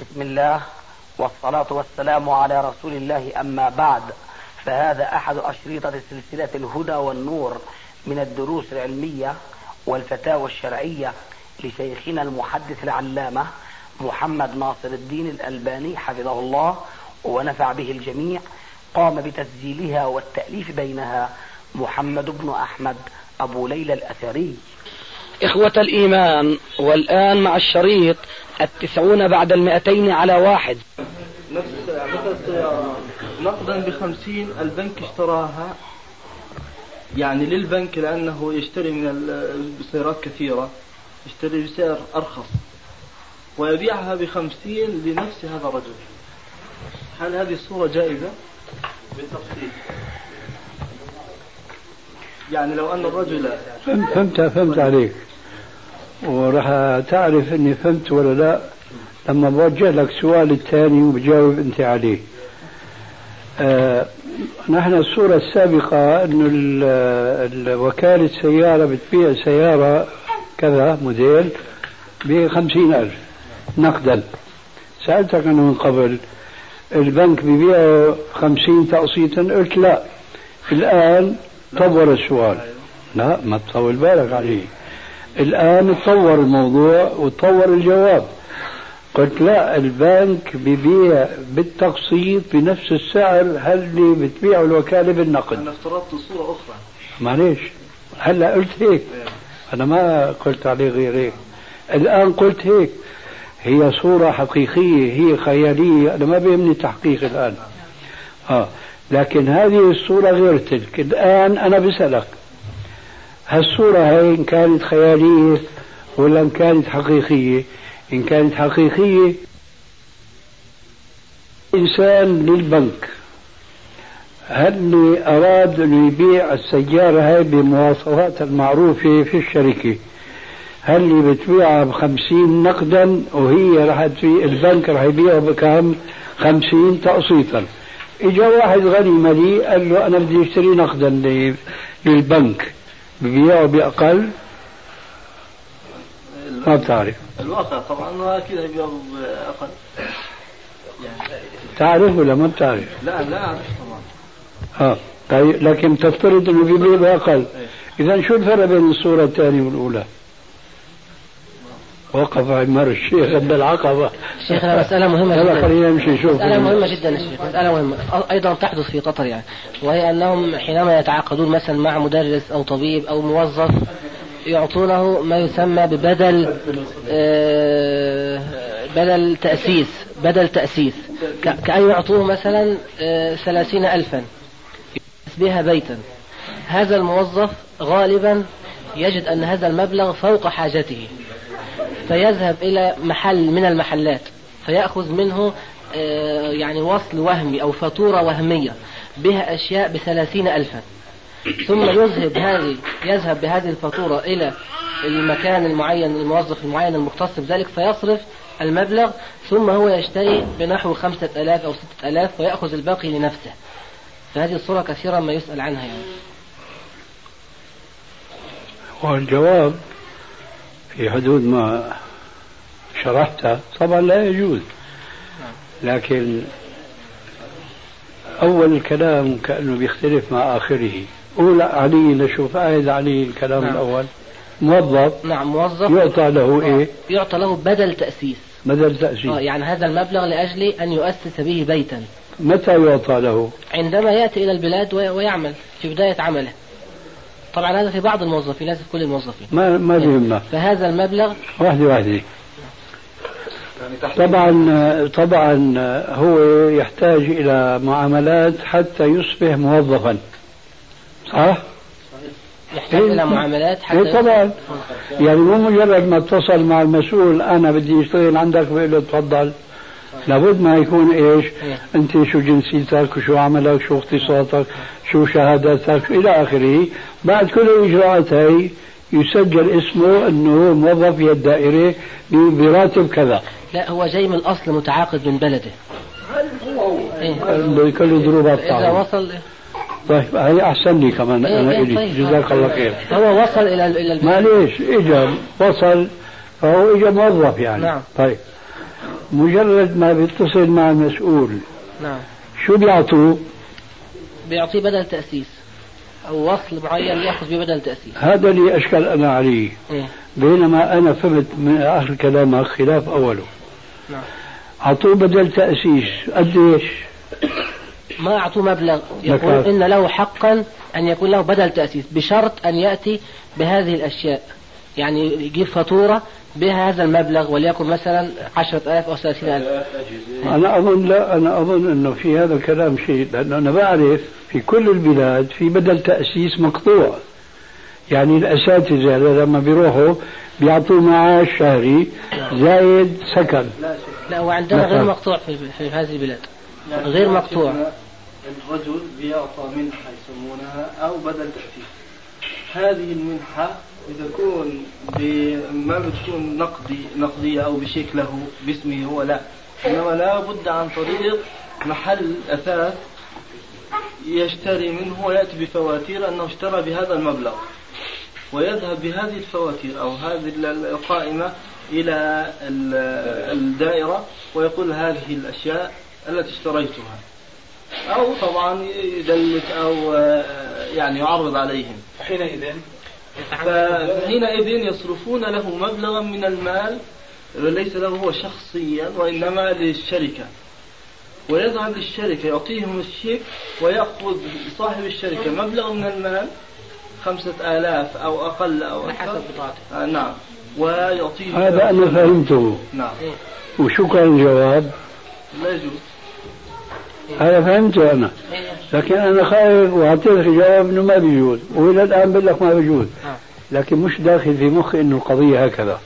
بسم الله والصلاة والسلام على رسول الله، أما بعد، فهذا أحد أشريطة سلسلة الهدى والنور من الدروس العلمية والفتاوى الشرعية لشيخنا المحدث العلامة محمد ناصر الدين الألباني حفظه الله ونفع به الجميع. قام بتسجيلها والتأليف بينها محمد بن أحمد أبو ليلى الأثري. إخوة الإيمان، والآن مع الشريط 90 بعد 200 على 1. نفس مثل السيارة نقدا ب50 البنك اشتراها يعني للبنك لأنه يشتري من السيارات كثيرة، يشتري بسعر أرخص ويبيعها ب50 لنفس هذا الرجل. هل هذه الصورة جائزة بالتفصيل؟ يعني لو أن الرجل فهمت عليك، وراح تعرف اني فهمت ولا لا لما بوجه لك سؤال الثاني وبجاوب انت عليه. نحن الصورة السابقة انه وكالة سيارة بتبيع سيارة كذا موديل ب50,000 نقدا. سألتك أنه من قبل البنك بيبيعه 50 تقسيطا، قلت لا. الآن طور السؤال، لا ما تطول بالك عليه، الآن تطور الموضوع وتطور الجواب. قلت لا، البنك بيبيع بالتقسيط بنفس السعر اللي بتبيعه الوكالة بالنقد. أنا افترضت صورة أخرى. معليش، هلا قلت هيك، أنا ما قلت عليه غير هيك. الآن قلت هيك، هي صورة حقيقية، هي خيالية، أنا ما بيهمني تحقيق الآن. لكن هذه الصورة غير تلك. الآن أنا بسألك، هالصورة هاي إن كانت خيالية ولا إن كانت حقيقية؟ إن كانت حقيقية، إنسان للبنك هل أراد أن يبيع السيارة هاي بمواصفات المعروفة في الشركة، هل اللي بتبيعها ب50 نقدا وهي البنك راح يبيعها بكم؟ 50 تقسيطا. إجا واحد غني مليء قال له أنا بدي أشتري نقدا للبنك، ببيعه بأقل؟ ما بتعرف الواقع طبعا أكيد يبيعه بأقل يعني. تعرف ولا ما بتعرف؟ لا أعرف طبعا. طيب، لكن تفترض أنه بيبيع بأقل. إذا شو الفرق بين الصورة الثانية والأولى؟ وقف عمر الشيخ عند العقبة. شيخنا مسألة مهمة جدا. خلينا نمشي نشوف. مسألة مهمة جدا يا شيخ، مسألة مهمة أيضا تحدث في قطر يعني، وهي أنهم حينما يتعاقدون مثلا مع مدرس أو طبيب أو موظف يعطونه ما يسمى ببدل بدل تأسيس كأن يعطوه مثلا 30,000 بها بيتا. هذا الموظف غالبا يجد أن هذا المبلغ فوق حاجته، فيذهب إلى محل من المحلات فيأخذ منه يعني وصل وهمي أو فاتورة وهمية بها أشياء ب30,000، ثم يذهب بهذه الفاتورة إلى المكان المعين، الموظف المعين المختص بذلك، فيصرف المبلغ، ثم هو يشتري بنحو 5,000 أو 6,000 ويأخذ الباقي لنفسه. فهذه الصورة كثيرا ما يسأل عنها يعني. والجواب في حدود ما شرحته طبعا لا يجوز، لكن أول الكلام كأنه بيختلف مع آخره. أولى علي نشوف آية علي الكلام. نعم. الأول موظف. نعم، موظف يعطى له إيه؟ يعطى له بدل تأسيس. يعني هذا المبلغ لأجل أن يؤسس به بيتا. متى يعطى له؟ عندما يأتي إلى البلاد ويعمل في بداية عمله. طبعا هذا في بعض الموظفين، ليس في كل الموظفين. ما بيهمنا. فهذا المبلغ واحدة. طبعا هو يحتاج إلى معاملات حتى يصبح موظفا، صح؟ يحتاج إلى معاملات حتى طبعا. يعني مو مجرد ما اتصل مع المسؤول أنا بدي أشتغل عندك بقول له تفضل، لابد ما يكون إيش؟ أنت شو جنسيتك وشو عملك شو اختصاصك شو شهاداتك إلى آخره. بعد كل الإجراءات هاي يسجل اسمه أنه موظف في الدائرة براتب كذا. لا، هو جاي من الأصل متعاقد من بلده. بكل ظروفات إذا وصل. طيب هي أحسن لي كمان. أنا إلي طيب. جزاك الله خير. هو وصل إلى البلد. معليش، إجا وصل فهو إجا موظف يعني. نعم. طيب مجرد ما بيتصل مع المسؤول نعم شو بيعطوه؟ بيعطيه بدل تأسيس أو وصل معين يأخذ ببدل تأسيس. هذا اللي أشكل أنا عليه. بينما أنا فهمت من آخر كلامك خلاف أوله. نعم. أعطوه بدل تأسيس قديش؟ ما أعطوه مبلغ، يقول إن له حقا أن يكون له بدل تأسيس بشرط أن يأتي بهذه الأشياء، يعني يجيب فاتورة بهذا المبلغ وليكن مثلا 10,000 أو 30,000. أنا أظن أنه في هذا الكلام شيء، لأنه أنا بعرف في كل البلاد في بدل تأسيس مقطوع، يعني الأساتذة لما بيروحوا بيعطوا معاش شهري زايد سكن. لا وعندنا غير مقطوع في هذه البلاد، غير مقطوع. الرجل بيعطى منحة يسمونها أو بدل تأسيس. هذه المنحة بتكون ما بتكون نقدية أو بشيك له باسمه هو، لا، إنما لا بد عن طريق محل أثاث يشتري منه ويأتي بفواتير أنه اشترى بهذا المبلغ، ويذهب بهذه الفواتير أو هذه القائمة إلى الدائرة ويقول هذه الأشياء التي اشتريتها، أو طبعا يدلك أو يعني يعرض عليهم. فحينئذ يصرفون له مبلغا من المال ليس له هو شخصيا وإنما للشركة، ويذهب للشركة يعطيهم الشيك ويأخذ صاحب الشركة مبلغ من المال 5,000 أو أقل أو حسب بطاقته. نعم، ويعطيه. هذا أنا فهمته. نعم. وشو كان الجواب؟ لا يجوز. هذا فهمته أنا، لكن أنا خايف وأعطيك جواب إنه ما بيجوز، وإلى الآن بقول لك ما بيجوز، لكن مش داخل في مخي إنه القضية هكذا.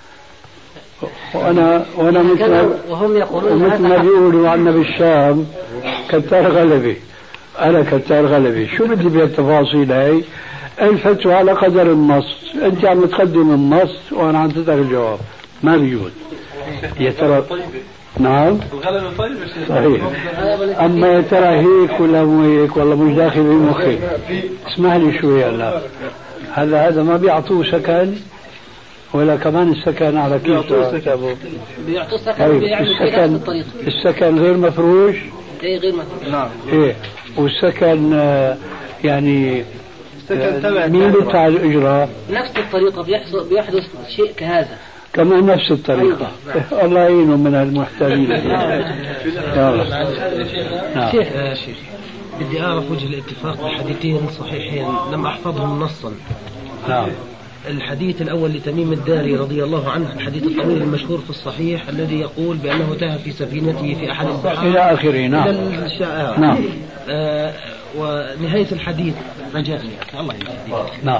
وأنا وهم يقولون مثل ما بيقولوا عنا بالشام كتار غلبي، أنا كتار غلبي، شو بدي بالتفاصيل هاي؟ الفتوى على قدر النص، أنت عم تقدم النص وأنا عم تترك الجواب، ما بيجوز. يا ترى نعم الغلبة طيب صحيح، أما يا ترى هيك ولا مو هيك والله مش داخل في مخي. اسمح لي شوي هلا، هذا ما بيعطوه سكن ولا كمان السكن على كيف؟ بيعطوه سكن بيعملوا في نفس الطريقة. السكن غير مفروش؟ ايه غير مفروش. نعم. ايه والسكن يعني السكن تبع مين بتاع الإجراء؟ نفس الطريقة بيحدث شيء كهذا. كمان نفس الطريقة. الله يعينهم من المحتالين. شيخ بدي أعرف وجه الاتفاق بحديثين صحيحين لم أحفظهم نصا. نعم. الحديث الأول لتميم الداري رضي الله عنه، الحديث الطويل المشهور في الصحيح الذي يقول بأنه تاه في سفينته في أحد الصحابة إلى آخره. نعم. نعم. ونهاية الحديث رجعني الله يهديك. نعم.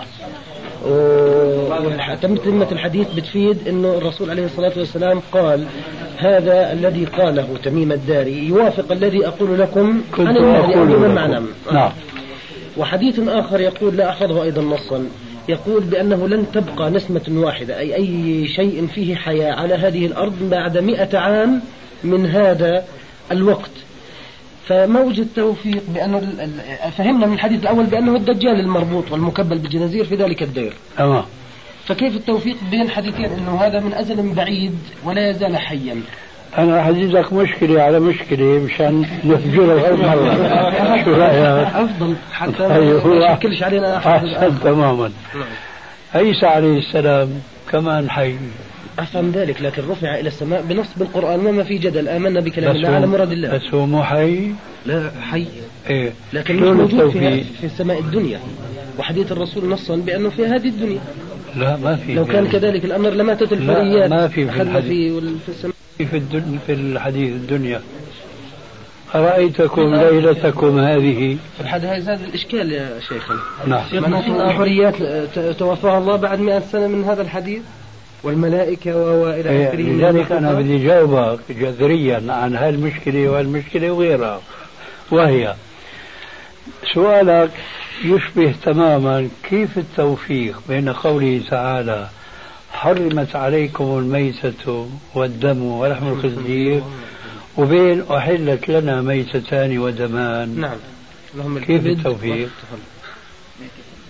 وتمت الحديث بتفيد انه الرسول عليه الصلاة والسلام قال هذا الذي قاله تميم الداري يوافق الذي اقول لكم عن المعنى معنى. نعم. وحديث اخر يقول لا احفظه ايضا نصا، يقول بانه لن تبقى نسمة واحدة اي شيء فيه حياة على هذه الارض بعد 100 عام من هذا الوقت. فما وجد توفيق بأنه فهمنا من الحديث الأول بأنه الدجال المربوط والمكبل بالجنازير في ذلك الدير. فكيف التوفيق بين حديثين أنه هذا من أزل بعيد ولا يزال حيا؟ أنا حديثك مشكلة على مشكلة مشان نفجرها مرة. شو رأيك؟ أفضل حتى ما يشكلش علينا أحد. تماما. عيسى عليه السلام كمان حي. أفهم ذلك، لكن رفع إلى السماء بنص بالقرآن وما في جدل، آمنا بكلام الله على مراد الله. بس هو مو حي؟ لا حي. إيه. لكن مش موجود في السماء الدنيا، وحديث الرسول نصا بأنه في هذه الدنيا. لا ما في. لو كان كذلك الأمر لما تتل الفريات. ما في في السماء. في الحديث الدنيا. أرأيتكم ليلتكم هذه. هذا الإشكال يا شيخنا. نعم. الحريات توفاها الله بعد 100 سنة من هذا الحديث والملائكة وإلى آخره. لذلك أنا بدي جاوبك جذريا عن هالمشكلة والمشكلة وغيرها، وهي سؤالك يشبه تماما كيف التوفيق بين قوله تعالى حرمت عليكم الميتة والدم ولحم الخنزير وبين أحلت لنا ميتتان ودمان. نعم. كيف التوفيق؟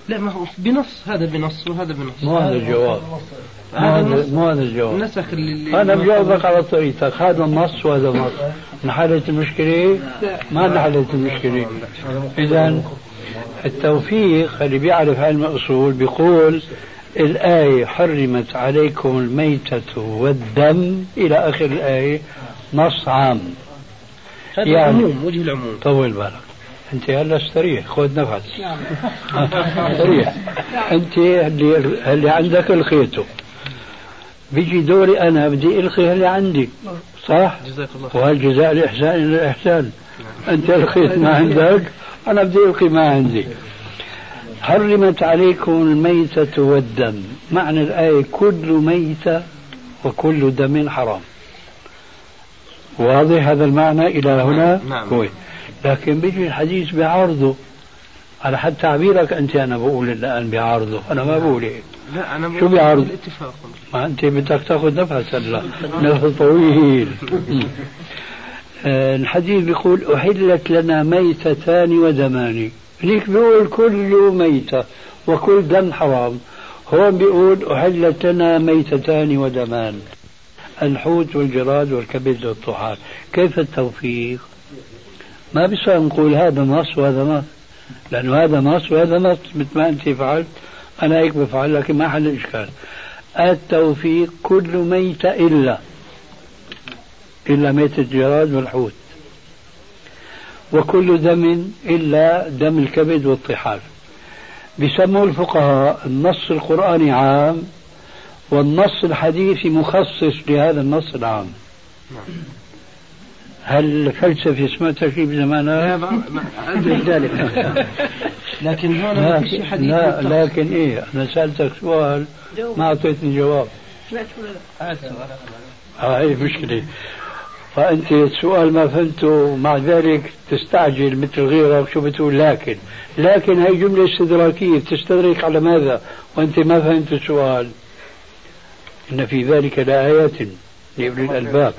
لا ما هو بنص، هذا بنص وهذا بنص. مو هذا الجواب، مو هذا الجواب. نسخ اللي أنا بجاوبك على طريقتك، هذا نص وهذا نص. انحلت المشكلة؟ ما انحلت المشكلة. إذا التوفيق اللي بيعرف علم الأصول بيقول الآية حرمت عليكم الميتة والدم إلى آخر الآية نص عام. هذا يعني العموم، وجه العموم. طول بالك أنت هلا استريح، خذ نفس استريح. أنت اللي عندك الخيته، بيجي دوري أنا بدي ألقي اللي عندي، صح؟ جزاك الله. وهالجزاء الإحسان إلى الإحسان. أنت الخيت ما عندك، أنا بدي ألقي ما عندي. حرمت عليكم الميتة والدم، معنى الآية كل ميتة وكل دم حرام. واضح هذا المعنى إلى هنا؟ نعم. كويس. لكن بيجي الحديث بعارضه على حد تعبيرك أنت. أنا بقول الآن بعارضه، أنا ما بقول هيك. لا أنا شو بعارض؟ الاتفاق. ما أنت بدك تاخذ نفس هلا، نفس طويل. الحديث بيقول أحلت لنا ميتتان ودمان، هنيك بيقول كل ميتة وكل دم حرام، هون بيقول أحلت لنا ميتتان ودمان، الحوت والجراد والكبد والطحال. كيف التوفيق؟ ما بيصير نقول هذا نص وهذا نص، لأنه هذا نص وهذا نص مثل ما أنت فعلت أنا هيك بفعل، لكن ما حل الإشكال. التوفيق كل ميتة إلا ميتة الجراد والحوت، وكل دم إلا دم الكبد والطحال. بيسموا الفقهاء النص القرآني عام والنص الحديثي مخصص لهذا النص العام. هل الفلسفة سمعتها شيء بزمانها؟ لا عندي ذلك. لكن هون ما في شيء حديث. لا لكن إيه، أنا سألتك سؤال ما أعطيتني جواب. هاي مشكلة. فأنت السؤال ما فهمته، مع ذلك تستعجل مثل غيرك. شو بتقول؟ لكن هي جملة استدراكية، بتستدرك على ماذا وأنت ما فهمت السؤال؟ إن في ذلك لآيات لأولي الألباب.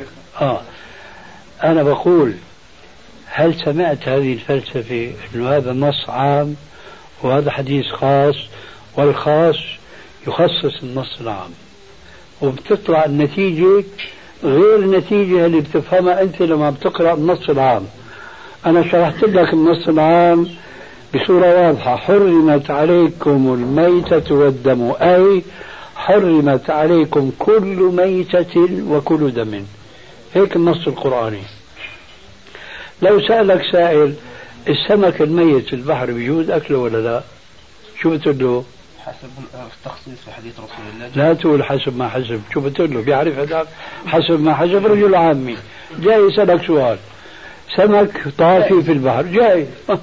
أنا بقول هل سمعت هذه الفلسفة أنه هذا نص عام وهذا حديث خاص، والخاص يخصص النص العام، وبتطلع النتيجة غير النتيجة اللي بتفهمها أنت لما بتقرأ النص العام. أنا شرحت لك النص العام بصورة واضحة: حرمت عليكم الميتة والدم، أي حرمت عليكم كل ميتة وكل دم. هيك النص القرآني. لو سألك سائل السمك الميت في البحر بيجوز أكله ولا لا؟ شو بتقول له؟ حسب التخصيص في حديث رسول الله. لا تقول حسب ما حسب. شو بتقول له؟ بيعرف هذا حسب ما حسب. رجل عامي جاي يسألك سؤال: سمك طافي في البحر، جاي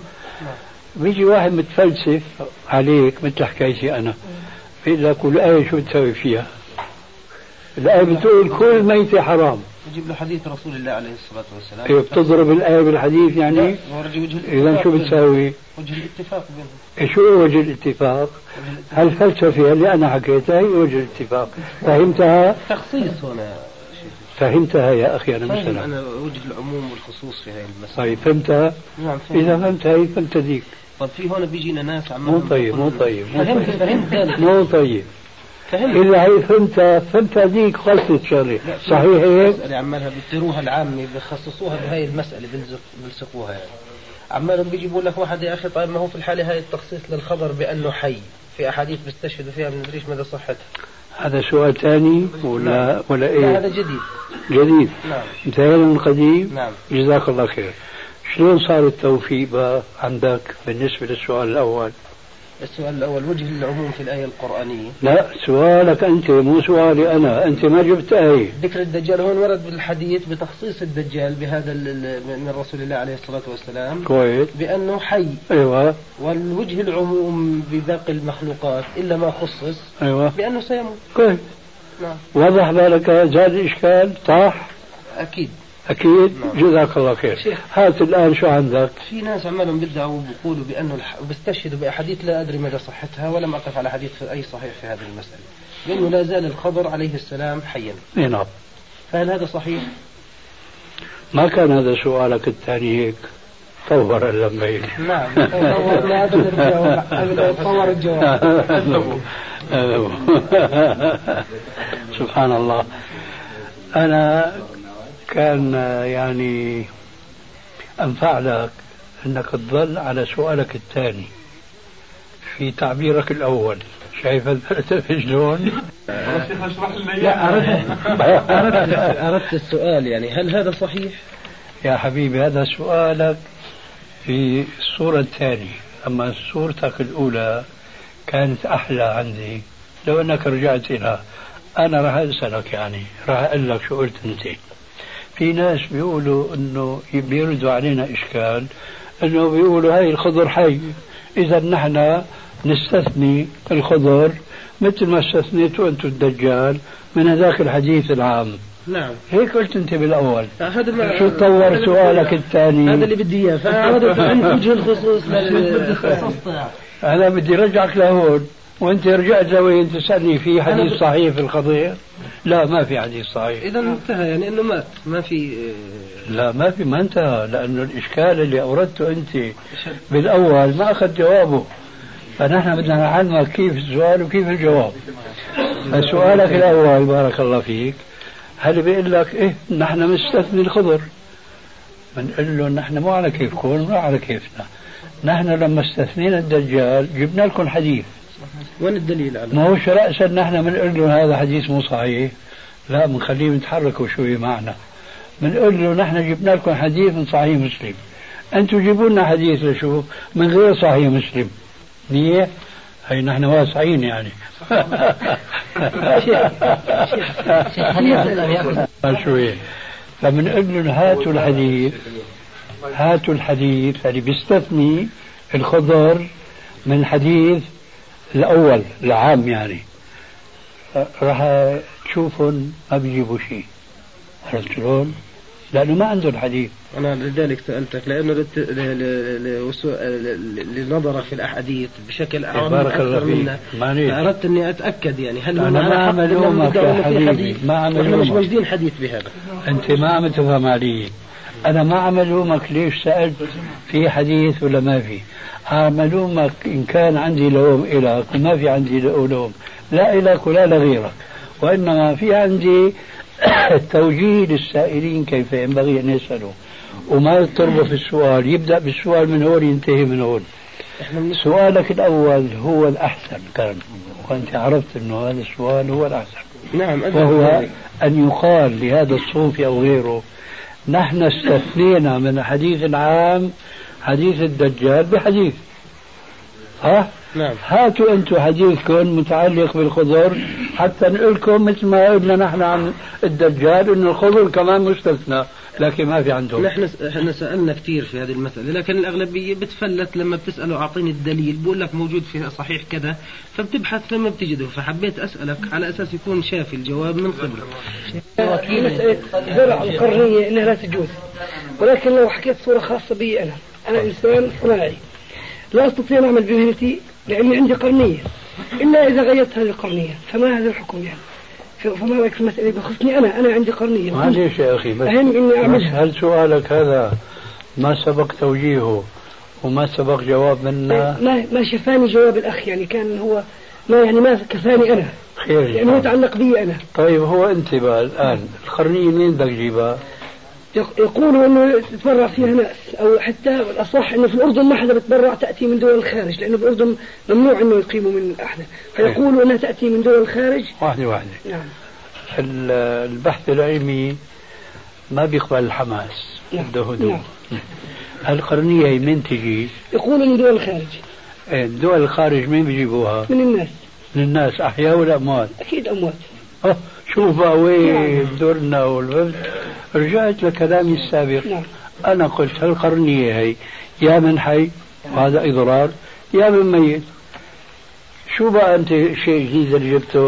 بيجي واحد متفلسف عليك مثل حكايتي أنا، بيقول لك الآية شو بتسوي فيها؟ الآية بتقول كل ميتة حرام. يجيب له حديث رسول الله عليه الصلاة والسلام. إيه، بتضرب الآية بالحديث يعني؟ إذا شو بتسوي؟ وجه الاتفاق بينهم. شو وجه الاتفاق؟ هالفلسفة اللي أنا حكيتها هي وجه الاتفاق. فهمتها؟ تخصيص هنا. فهمتها يا أخي أنا مثلا؟ أنا وجه العموم والخصوص في هذه المسألة. طيب فهمتها؟ نعم فهمت. إذا فهمتها هي فهمت ذيك. طب في هون بيجينا ناس مو طيب فهمت مو طيب. فهمت. إذا هي فهمت هذيك خلصت شغلة. صحيح هيك؟ المسألة عمالها بيتروها العامة بيخصصوها بهاي المسألة بيلصقوها يعني. عمالهم بيجيبوا لك واحد: يا أخي طيب ما هو في الحالة هاي التخصيص للخبر بأنه حي، في أحاديث بيستشهدوا فيها ما ندريش مدى صحتها. هذا سؤال ثاني ولا إيه؟ لا هذا جديد. نعم. انتهينا من القديم. نعم. جزاك الله خير. شلون صار التوفيق بقى عندك بالنسبة للسؤال الأول؟ السؤال الأول وجه العموم في الآية القرآنية. لا سؤالك أنت مو سؤالي أنا، أنت ما جبت آية. ذكر الدجال هون ورد بالحديث بتخصيص الدجال بهذا من رسول الله عليه الصلاة والسلام. كويس. بأنه حي. أيوة. والوجه العموم بباقي المخلوقات إلا ما خصص. أيوة. بأنه سيموت. كويس. نعم. وضح بالك زاد الإشكال صح؟ أكيد. نعم. جزاك الله خير. هات الآن شو عندك؟ في ناس عمالهم بيدعوا وبيقولوا بأنه بيستشهدوا بأحاديث لا أدري مدى صحتها، ولم أقف على حديث أي صحيح في هذه المسألة، لأنه لا زال الخضر عليه السلام حيا. نعم. فهل هذا صحيح؟ ما كان هذا سؤالك الثاني هيك؟ طور اللمبين. نعم طورنا قبل طور الجواب. سبحان الله. أنا كان يعني أنفع لك أنك تظل على سؤالك الثاني في تعبيرك الأول. شايف شلون؟ لا أردت السؤال يعني هل هذا صحيح؟ يا حبيبي هذا سؤالك في الصورة الثانية، أما صورتك الأولى كانت أحلى عندي. لو أنك رجعت إلى أنا راح أسألك يعني راح أقول لك شو قلت أنت. في ناس بيقولوا إنه بيردوا علينا إشكال إنه بيقولوا هاي الخضر حي، إذا نحن نستثني الخضر مثل ما استثنيتوا أنتم الدجال من هذاك الحديث العام. نعم هيك قلت أنت بالأول. هذا شو تطور سؤالك الثاني؟ هذا اللي بدي إياه. فأردت أن وجه الخصوص أنا بدي رجعك لهون وأنت رجعت لوين تسألني في حديث صحيح في القضية؟ لا ما في حديث صحيح. إذا انتهى يعني إنه مات ما في. لا ما انتهى، لأنه الإشكال اللي أوردته أنت بالأول ما أخذ جوابه، فنحن بدنا نعلمك كيف السؤال وكيف الجواب. فسؤالك الأول بارك الله فيك هل بيقول لك إيه نحن مستثني الخضر؟ بنقول له نحن مو على كيفكم ولا على كيفنا. نحن لما استثنينا الدجال جبنا لكم حديث. وين الدليل على؟ ما هو رأسا نحن بنقول له هذا حديث مو صحيح، لا بنخليهم يتحركوا شوي معنا. بنقول له نحن جبنا لكم حديث من صحيح مسلم، أنتم جيبوا لنا حديث لشو من غير صحيح مسلم. نية هي نحن واسعين يعني. شوي. فبنقول له هاتوا الحديث اللي بيستثني الخضر من الحديث الأول العام يعني. راح تشوفهم ما بيجيبوا شيء. عرفت شلون؟ لأنه ما عنده الحديث. أنا لذلك سألتك لأنه لنظرك في الأحاديث بشكل أعم أكثر منا، فأردت أني أتأكد يعني هل أنا ما عم ألومك يا حبيبي، ما عم ألومك. مش موجودين حديث بهذا. أنت ما عم تفهم علي. أنا ما عم ألومك ليش سألت في حديث ولا ما في. عم ألومك إن كان عندي لوم إلك وما في عندي لوم لا إلك ولا لغيرك، وإنما في عندي توجيه للسائلين كيف ينبغي أن يسألوا، وما يضطربوا في السؤال. يبدأ بالسؤال من هون ينتهي من هون. سؤالك الأول هو الأحسن كان، وأنت عرفت أنه هذا السؤال هو الأحسن. نعم. وهو أن يقال لهذا الصوفي أو غيره نحن استثنينا من الحديث العام حديث الدجال بحديث. نعم. هاتوا أنتم حديثكم متعلق بالخضر حتى نقول لكم مثل ما قلنا نحن عن الدجال إنه الخضر كمان مستثنى، لكن ما في عندهم. نحن سألنا كثير في هذه المسألة، لكن الأغلبية بتفلت لما بتسأله أعطيني الدليل بقول لك موجود في صحيح كذا، فبتبحث لما بتجده. فحبيت أسألك على أساس يكون شافي الجواب من قبلك. مسألة زرع القرنية إنها لا تجوز، ولكن لو حكيت صورة خاصة بي أنا إنسان صناعي لا أستطيع أن أعمل بمهنتي لأني عندي قرنية إلا إذا غيرت هذه القرنية، فما هذا الحكم يعني؟ فما رأيك في المسألة بخصني أنا عندي قرنية. معليش يا أخي بس أهم إني أعملها. هل سؤالك هذا ما سبق توجيهه وما سبق جواب منا؟ ما شفاني جواب الأخ يعني كان هو ما كفاني أنا خير يعني هو يتعلق بي أنا. طيب هو أنت بقى الآن القرنية منين بدك تجيبها؟ يقولوا انه تتبرع فيها ناس، او حتى الاصح انه في الاردن ما حدا بتبرع، تاتي من دول الخارج، لانه بالاردن ممنوع انه يقيموا من احد، فيقولوا انها تاتي من دول الخارج. واحده نعم. البحث العلمي ما بيقبل الحماس، بده هدوء. نعم. القرنيه هي من تجي؟ يقولوا من دول الخارج. دول الخارج مين بيجيبوها؟ من الناس. من الناس، احياء ولا اموات؟ اكيد اموات. شوف بقى وين دورنا والفهد. رجعت لكلامي السابق. نعم. أنا قلت هالقرنية هي يا من حي وهذا إضرار يا من ميت. شو بقى أنت شيء جديد اللي جبته؟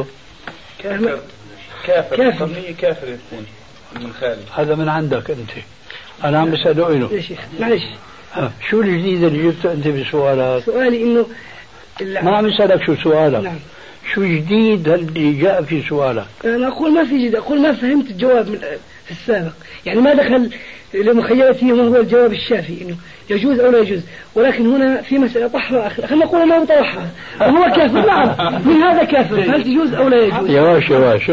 كافر. قرنية كافر يكون من خارج. هذا من عندك أنت، أنا عم بسأله إله. يا شيخ معلش. شو الجديد اللي جبته أنت بسؤالك؟ سؤالي إنه ما عم بسألك شو سؤالك. نعم. شو جديد اللي جاء في سؤالك؟ أنا أقول ما في جديد، أقول ما فهمت الجواب في السابق، يعني ما دخل لمخيلته ما هو الجواب الشافي إنه يجوز أو لا يجوز، ولكن هنا في مسألة طحرة خلينا نقول أنه طرحها وهو كافر. نعم من هذا كافر، هل تجوز أو لا يجوز؟ يواش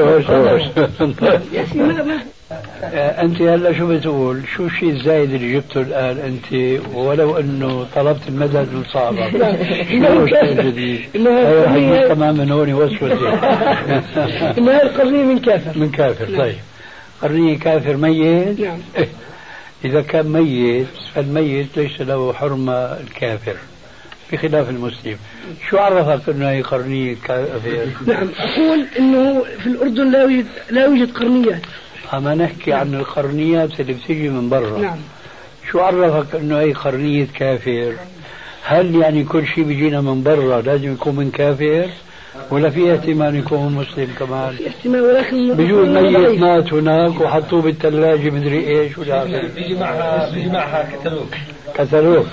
أنت هلا شو بتقول؟ شو الشيء الزايد اللي جبته الآن أنت ولو أنه طلبت المدد من صاحبك؟ شو الشيء الجديد؟ هذا كمان من هون وسوسة. إن هذا القرنية من كافر. طيب قرنية كافر ميت؟ نعم. إذا كان ميت فالميت ليس له حرمة الكافر بخلاف المسلم. شو عرفك أنه هي قرنية كافر؟ نعم أقول أنه في الأردن لا يوجد قرنيات. أما نحكي عن القرنيات اللي بتيجي من برا. نعم. شو عرفك أنه هي قرنية كافر؟ هل يعني كل شيء بيجينا من برا لازم يكون من كافر؟ ولا في احتمال يكون مسلم كمان؟ في احتمال، ولكن بيجوز ميت مات هناك وحطوه بالثلاجة مدري ايش ولا بيجي معها كتالوج.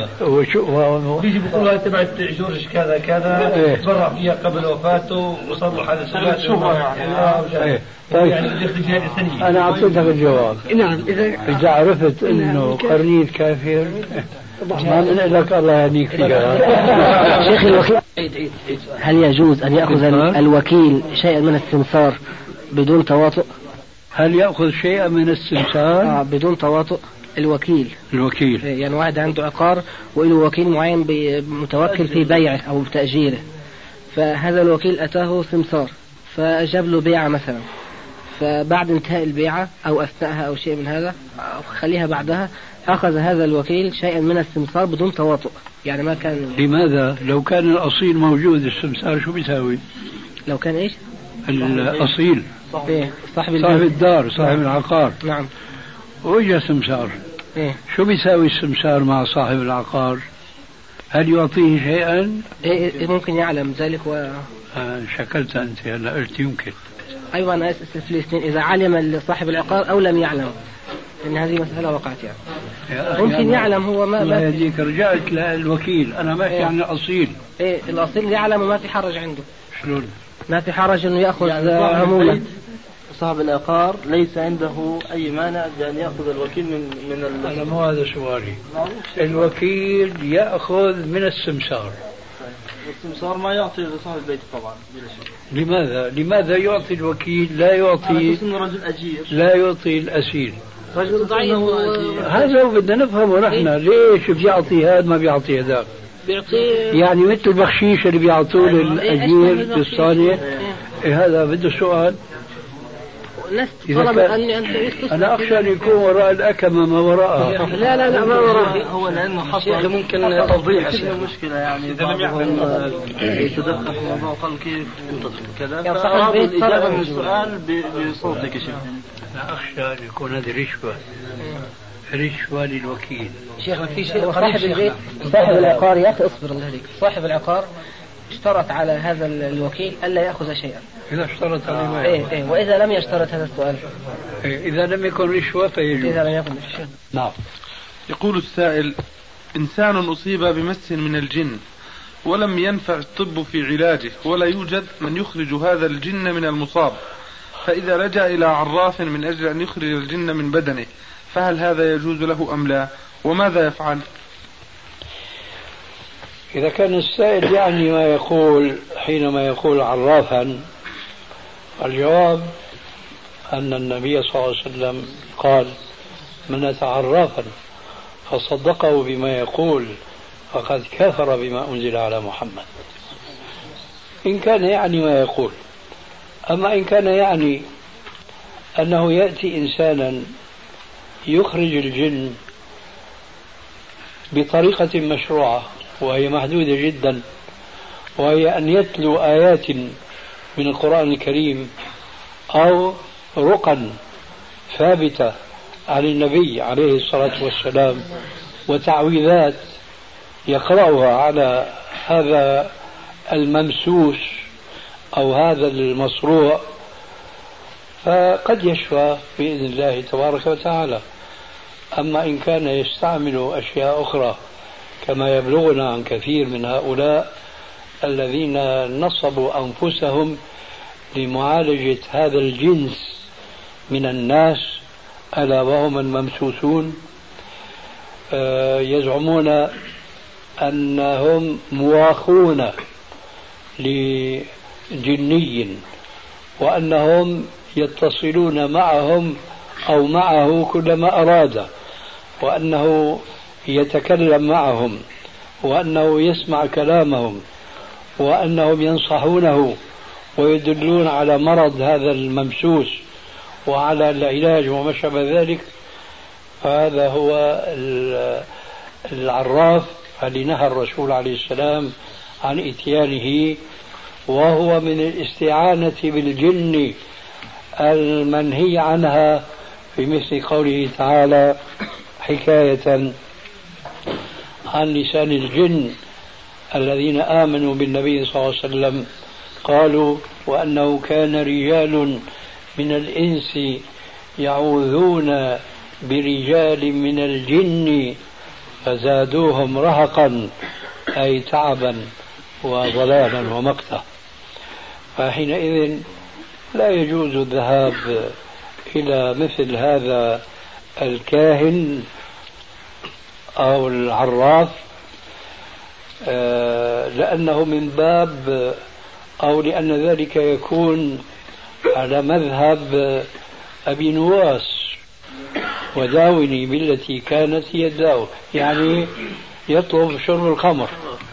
وشو بيجي بيقولوا تبعت جورج كذا كذا تبرع فيها قبل وفاته وصلوا حالة شهرة يعني. طيب يعني بدي اخذ جهاد سنية. انا اعطيتك الجواب. نعم اذا عرفت انه قرنية كافر ما من لك الله يهنيك فيها. شيخ الوكيل، هل يجوز أن يأخذ الوكيل شيئا من السمسار بدون تواطؤ؟ هل يأخذ شيئا من السمسار؟ بدون تواطؤ. الوكيل يعني واحد عنده عقار وله وكيل معين متوكل في بيعه أو تأجيره، فهذا الوكيل أتاه سمسار فجاب له بيعة مثلا، فبعد انتهاء البيعة أو أثناءها أو شيء من هذا أو خليها بعدها أخذ هذا الوكيل شيئا من السمسار بدون تواطؤ، يعني ما كان. لماذا؟ لو كان الأصيل موجود السمسار شو بيساوي؟ لو كان إيش؟ الأصيل صاحب الدار صاحب العقار. نعم. وإجا سمسار. شو بيساوي السمسار مع صاحب العقار؟ هل يعطيه شيئا؟ ممكن يعلم ذلك شكلت أنت هلا قلت يمكن. أيوة أنا أسأل في الاثنين، إذا علم صاحب العقار أو لم يعلم، إن هذه مسألة وقعت يعني. ممكن يعلم هو ما يهديك رجعت للوكيل. أنا ما عن الأصيل. الأصيل يعلم وما في حرج عنده. شلون؟ ما في حرج إنه يأخذ عمولة. صاحب العقار ليس عنده أي مانع بأن يأخذ الوكيل من أنا مو هذا سؤالي. الوكيل يأخذ من السمسار. والسمسار ما يعطي لصاحب البيت طبعا بلا شك. لماذا يعطي الوكيل لا يعطي رجل أجير لا يعطي الأسير؟ رجل ضعيف. هذا هو بدنا نفهمه نحن. ليش بيعطي هذا ما بيعطي هذاك؟ يعني مثل البخشيش اللي بيعطوه للأجير بالصانع. هذا بده سؤال. أنا أخشى أن يكون وراء الأكمة ما وراءها. لا ما وراءها. هو لأنه حصل ممكن توضيح مشكلة يعني إذا لم يعلم يتدخل في موضوع قال كيف كذا فأراد الإجابة من السؤال بصوتك شيخ. أنا أخشى أن يكون هذه رشوة للوكيل. شيخ في شيء صاحب البيت صاحب العقار يا أخي اصبر الله عليك. صاحب العقار اشترط على هذا الوكيل ألا يأخذ شيئا. إذا اشترط على ما وإذا لم يشترط هذا السؤال إذا لم يكن رشوة فيجوز. إذا لم يكن رشوة. نعم. يقول السائل: إنسان أصيب بمس من الجن ولم ينفع الطب في علاجه ولا يوجد من يخرج هذا الجن من المصاب، فإذا لجأ إلى عراف من أجل أن يخرج الجن من بدنه فهل هذا يجوز له أم لا؟ وماذا يفعل؟ إذا كان السائل يعني ما يقول حينما يقول عرافا، الجواب أن النبي صلى الله عليه وسلم قال: من أتى عرافا فصدقه بما يقول فقد كفر بما أنزل على محمد. إن كان يعني ما يقول. أما إن كان يعني أنه يأتي إنسانا يخرج الجن بطريقة مشروعة وهي محدودة جدا، وهي أن يتلو آيات من القرآن الكريم أو رقا ثابتة عن النبي عليه الصلاة والسلام وتعويذات يقرأها على هذا الممسوس أو هذا المصروع، فقد يشفى بإذن الله تبارك وتعالى. أما إن كان يستعمل أشياء أخرى كما يبلغنا عن كثير من هؤلاء الذين نصبوا أنفسهم لمعالجة هذا الجنس من الناس ألا وهم الممسوسون، يزعمون أنهم مواخون لجني وأنهم يتصلون معهم أو معه كلما أراد، وأنه يتكلم معهم، وأنه يسمع كلامهم، وأنهم ينصحونه ويدلون على مرض هذا الممسوس وعلى العلاج وما شابه ذلك. فهذا هو العراف الذي نهى الرسول عليه السلام عن إتيانه، وهو من الاستعانة بالجن المنهي عنها في مثل قوله تعالى حكاية عن لسان الجن الذين آمنوا بالنبي صلى الله عليه وسلم، قالوا وأنه كان رجال من الإنس يعوذون برجال من الجن فزادوهم رهقا، أي تعبا وضلالا ومقتا. فحينئذ لا يجوز الذهاب إلى مثل هذا الكاهن أو العراف، لأنه من باب أو لأن ذلك يكون على مذهب أبي نواس، وداوني بالتي كانت هي الداو، يعني يطلب شرب الخمر.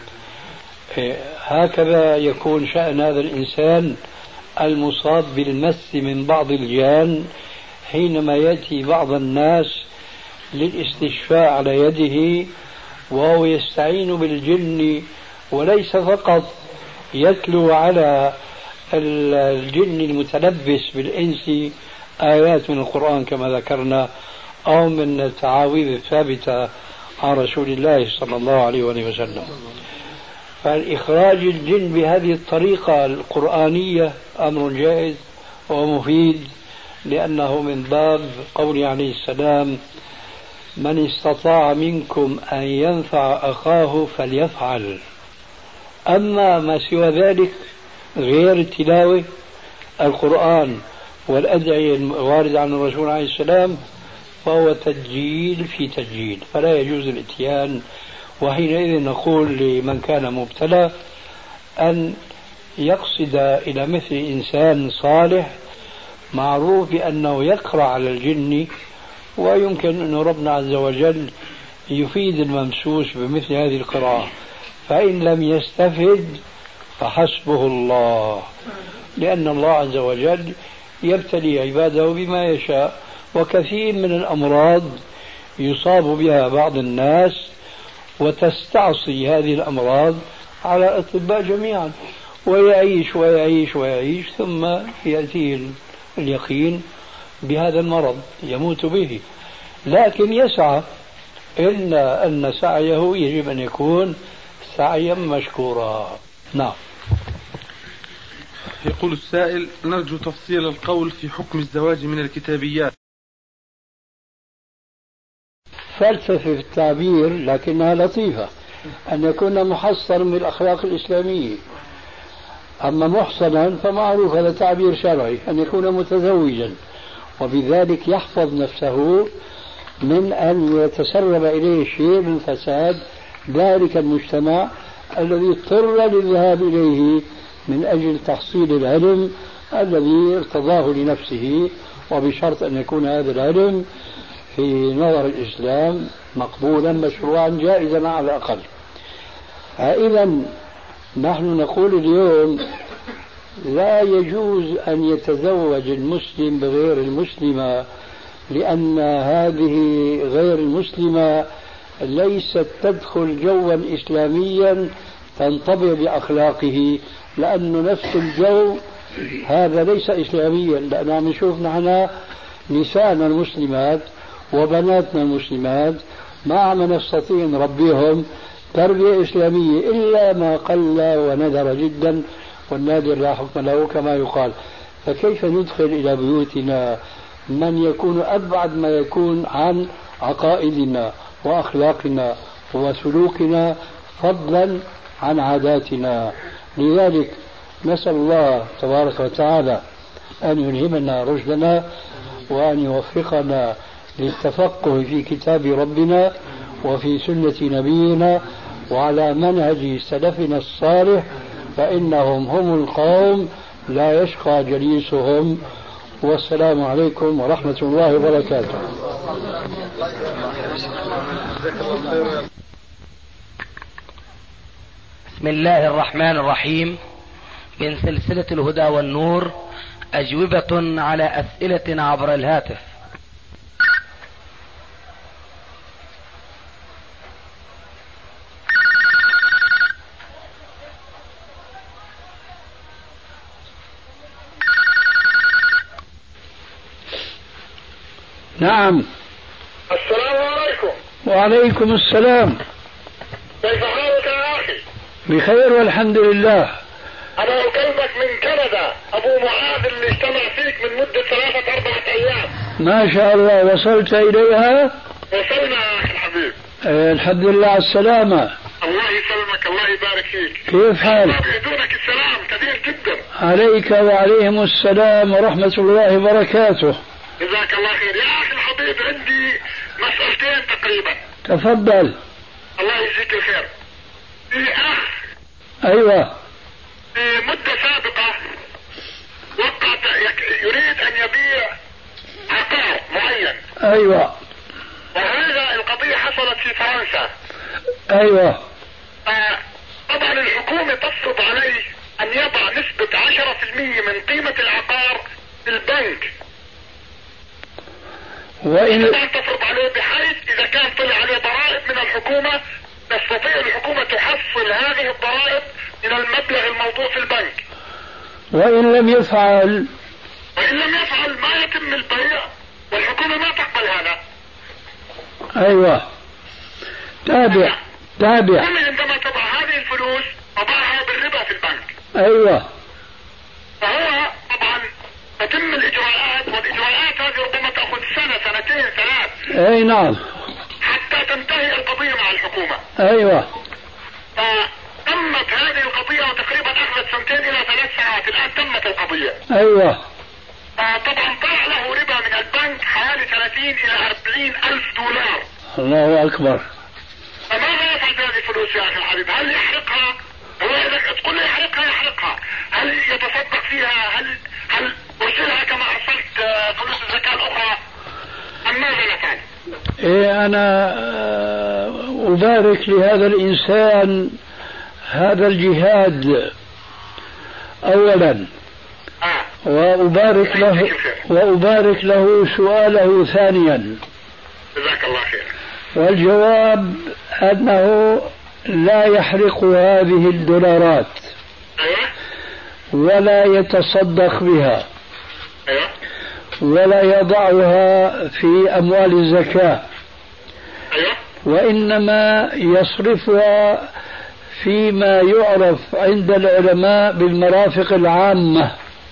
هكذا يكون شأن هذا الإنسان المصاب بالمس من بعض الجان حينما يأتي بعض الناس للاستشفاء على يده، وهو يستعين بالجن، وليس فقط يتلو على الجن المتلبس بالإنس آيات من القرآن كما ذكرنا، أو من التعاويذ الثابتة عن رسول الله صلى الله عليه وسلم. فالإخراج الجن بهذه الطريقة القرآنية أمر جائز ومفيد، لأنه من باب قول عليه السلام من استطاع منكم أن ينفع أخاه فليفعل. أما ما سوى ذلك غير التلاوة القرآن والأدعية الواردة عن الرسول عليه السلام فهو تسجيل في تسجيل، فلا يجوز الاتيان. وحينئذ نقول لمن كان مبتلى أن يقصد إلى مثل إنسان صالح معروف بأنه يقرأ على الجن، ويمكن أن ربنا عز وجل يفيد الممسوس بمثل هذه القراءة، فإن لم يستفد فحسبه الله، لأن الله عز وجل يبتلي عباده بما يشاء. وكثير من الأمراض يصاب بها بعض الناس وتستعصي هذه الأمراض على الأطباء جميعا، ويعيش ويعيش ويعيش ثم يأتيه اليقين بهذا المرض يموت به، لكن يسعى، إلا أن سعيه يجب أن يكون سعيا مشكورا. نعم. يقول السائل: نرجو تفصيل القول في حكم الزواج من الكتابيات. فلسفة في التعبير لكنها لطيفة، أن يكون محصنا بالأخلاق الإسلامية. أما محصنا فمعروف هذا تعبير شرعي، أن يكون متزوجا، وبذلك يحفظ نفسه من أن يتسرب إليه شيء من فساد ذلك المجتمع الذي اضطر للذهاب إليه من أجل تحصيل العلم الذي ارتضاه لنفسه، وبشرط أن يكون هذا العلم في نظر الإسلام مقبولا مشروعا جائزا على الأقل. إذا نحن نقول اليوم لا يجوز أن يتزوج المسلم بغير المسلمة، لأن هذه غير المسلمة ليست تدخل جوا إسلاميا تنطبع بأخلاقه، لأنه نفس الجو هذا ليس إسلاميا. لأن عم نشوف نحن نسائنا المسلمات وبناتنا المسلمات ما عم نستطيع نربيهم تربية إسلامية إلا ما قل وندر جدا، والنادر لا حكم له كما يقال. فكيف ندخل إلى بيوتنا من يكون أبعد ما يكون عن عقائدنا وأخلاقنا وسلوكنا فضلا عن عاداتنا؟ لذلك نسأل الله تبارك وتعالى أن يلهمنا رشدنا وأن يوفقنا للتفقه في كتاب ربنا وفي سنة نبينا وعلى منهج سلفنا الصالح، فإنهم هم القوم لا يشقى جليسهم. والسلام عليكم ورحمة الله وبركاته. بسم الله الرحمن الرحيم. من سلسلة الهدى والنور، أجوبة على أسئلة عبر الهاتف. نعم. السلام عليكم. وعليكم السلام. كيف حالك يا أخي؟ بخير والحمد لله. أنا أكلمك من كندا، أبو معاذ اللي اجتمع فيك من مدة 3-4 أيام. ما شاء الله، وصلت إليها؟ وصلنا يا أخي الحبيب. الحمد لله على السلامة. الله يسلمك، الله يبارك فيك. كيف حالك؟ بدونك السلام كثير جدا. عليك وعليهم السلام ورحمة الله وبركاته. جزاك الله خير. يا أخي الحبيب، عندي مسألتين تقريبا. تفضل. الله يجزيك الخير. في أخ أيوة في مدة سابقة يريد أن يبيع عقار معين. أيوة. وهذا القضية حصلت في فرنسا. أيوة. طبعا الحكومة تفرض عليه أن يضع نسبة 10% من قيمة العقار في البنك. طبعا تفرض عليه بحيث إذا كان طلع عليه ضرائب من الحكومة تستطيع الحكومة تحصل هذه الضرائب من المبلغ الموضوع في البنك. وإن لم يفعل ما يتم البيع، والحكومة ما تقبل هذا. أيوة. تابع. كل عندما تضع هذه الفلوس تضعها بالربا في البنك. أيوة. فهو طبعا تتم الإجراءات، والإجراءات هذه ربما تأخذ 1-2-3. أي نعم. حتى تنتهي القضية مع الحكومة. أيوة. فتمت هذه القضية وتقريبا أخذت 2 إلى 3 سنوات. الآن تمت القضية. أيوة. طبعا طلع له ربا من البنك حوالي 30 إلى 40 ألف دولار. الله أكبر. فماذا يفعل بهذه الفلوس يا أخي الحبيب؟ هل يحرقها؟ هو إذا تقول لي يحرقها، هل يتصدق فيها؟ هل أرسلها كما أرسلت فلوس الزكاة الأخرى؟ أم ماذا نفعل؟ أنا أبارك لهذا الإنسان هذا الجهاد أولا، وأبارك له سؤاله ثانيا. جزاك الله خير. والجواب أنه لا يحرق هذه الدولارات ولا يتصدق بها ولا يضعها في أموال الزكاة، وإنما يصرفها فيما يعرف عند العلماء بالمرافق العامة.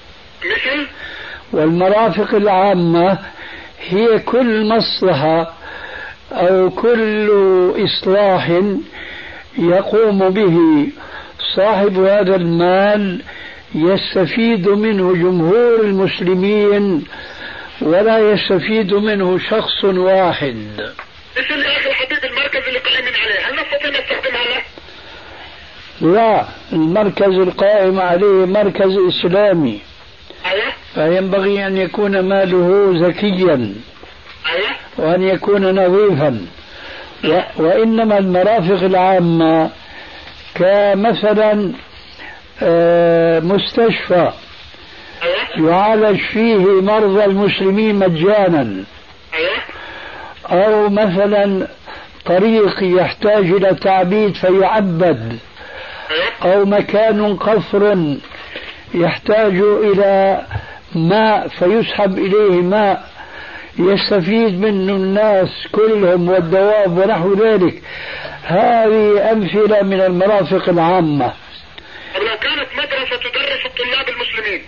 والمرافق العامة هي كل مصلحة أو كل إصلاح يقوم به صاحب هذا المال يستفيد منه جمهور المسلمين ولا يستفيد منه شخص واحد. مثل يا أخي الحبيب المركز اللي قائمين عليه، هل نستطيع نستخدمها له؟ لا، المركز القائم عليه مركز إسلامي. فينبغي أن يكون ماله زكيا وأن يكون نظيفا. وإنما المرافق العامة كمثلا مستشفى يعالج فيه مرضى المسلمين مجانا، أو مثلا طريق يحتاج إلى تعبيد فيعبد، أو مكان قفر يحتاج إلى ماء فيسحب إليه ماء يستفيد منه الناس كلهم والدواب ونحو ذلك. هذه أمثلة من المرافق العامة. لو كانت مدرسة تدرس الطلاب المسلمين؟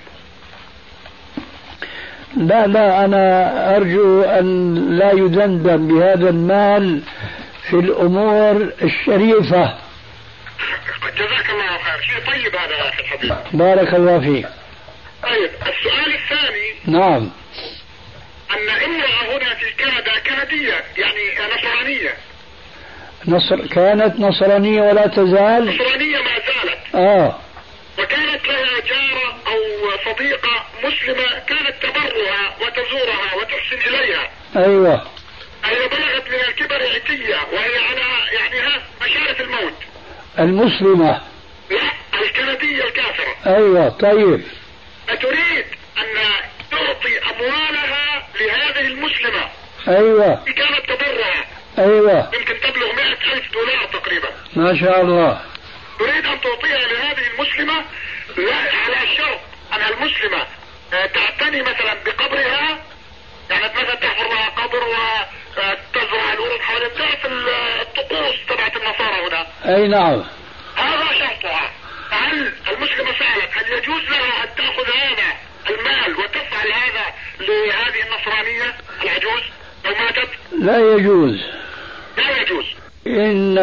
لا، أنا أرجو أن لا يدندن بهذا المال في الأمور الشريفة. جزاك الله خير. شيء طيب هذا يا أخي الحبيب. بارك الله فيك. طيب، السؤال الثاني. نعم. ان امرأة هنا في كندا كندية يعني نصرانية. كانت نصرانية ولا تزال؟ نصرانية ما زالت. وكانت لها جارة او صديقة مسلمة كانت تبرها وتزورها وتحسن اليها. ايوه. هي بلغت من الكبر عتية وهي على يعني مشارف الموت. المسلمة؟ لا، الكندية الكافرة. ايوه. طيب، أتريد أن تعطي أموالها لهذه المسلمة. ايوه. كانت تبرها. ايوه. يمكن تبلغ $100,000 تقريبا. ما شاء الله. تريد أن تعطيها لهذه المسلمة لا على شرط أن المسلمة تعتني مثلا بقبرها، يعني مثلا تحفر لها قبر وتزرع الورد حول تعرف الطقوس تبعت النصارى هنا. اي نعم. هذا شرطها. هل المسلمة سألت هل يجوز لها أن تأخذ هذا المال وتفعل هذا لهذه النصرانية العجوز لو ماتت؟ لا يجوز. لا يجوز. إن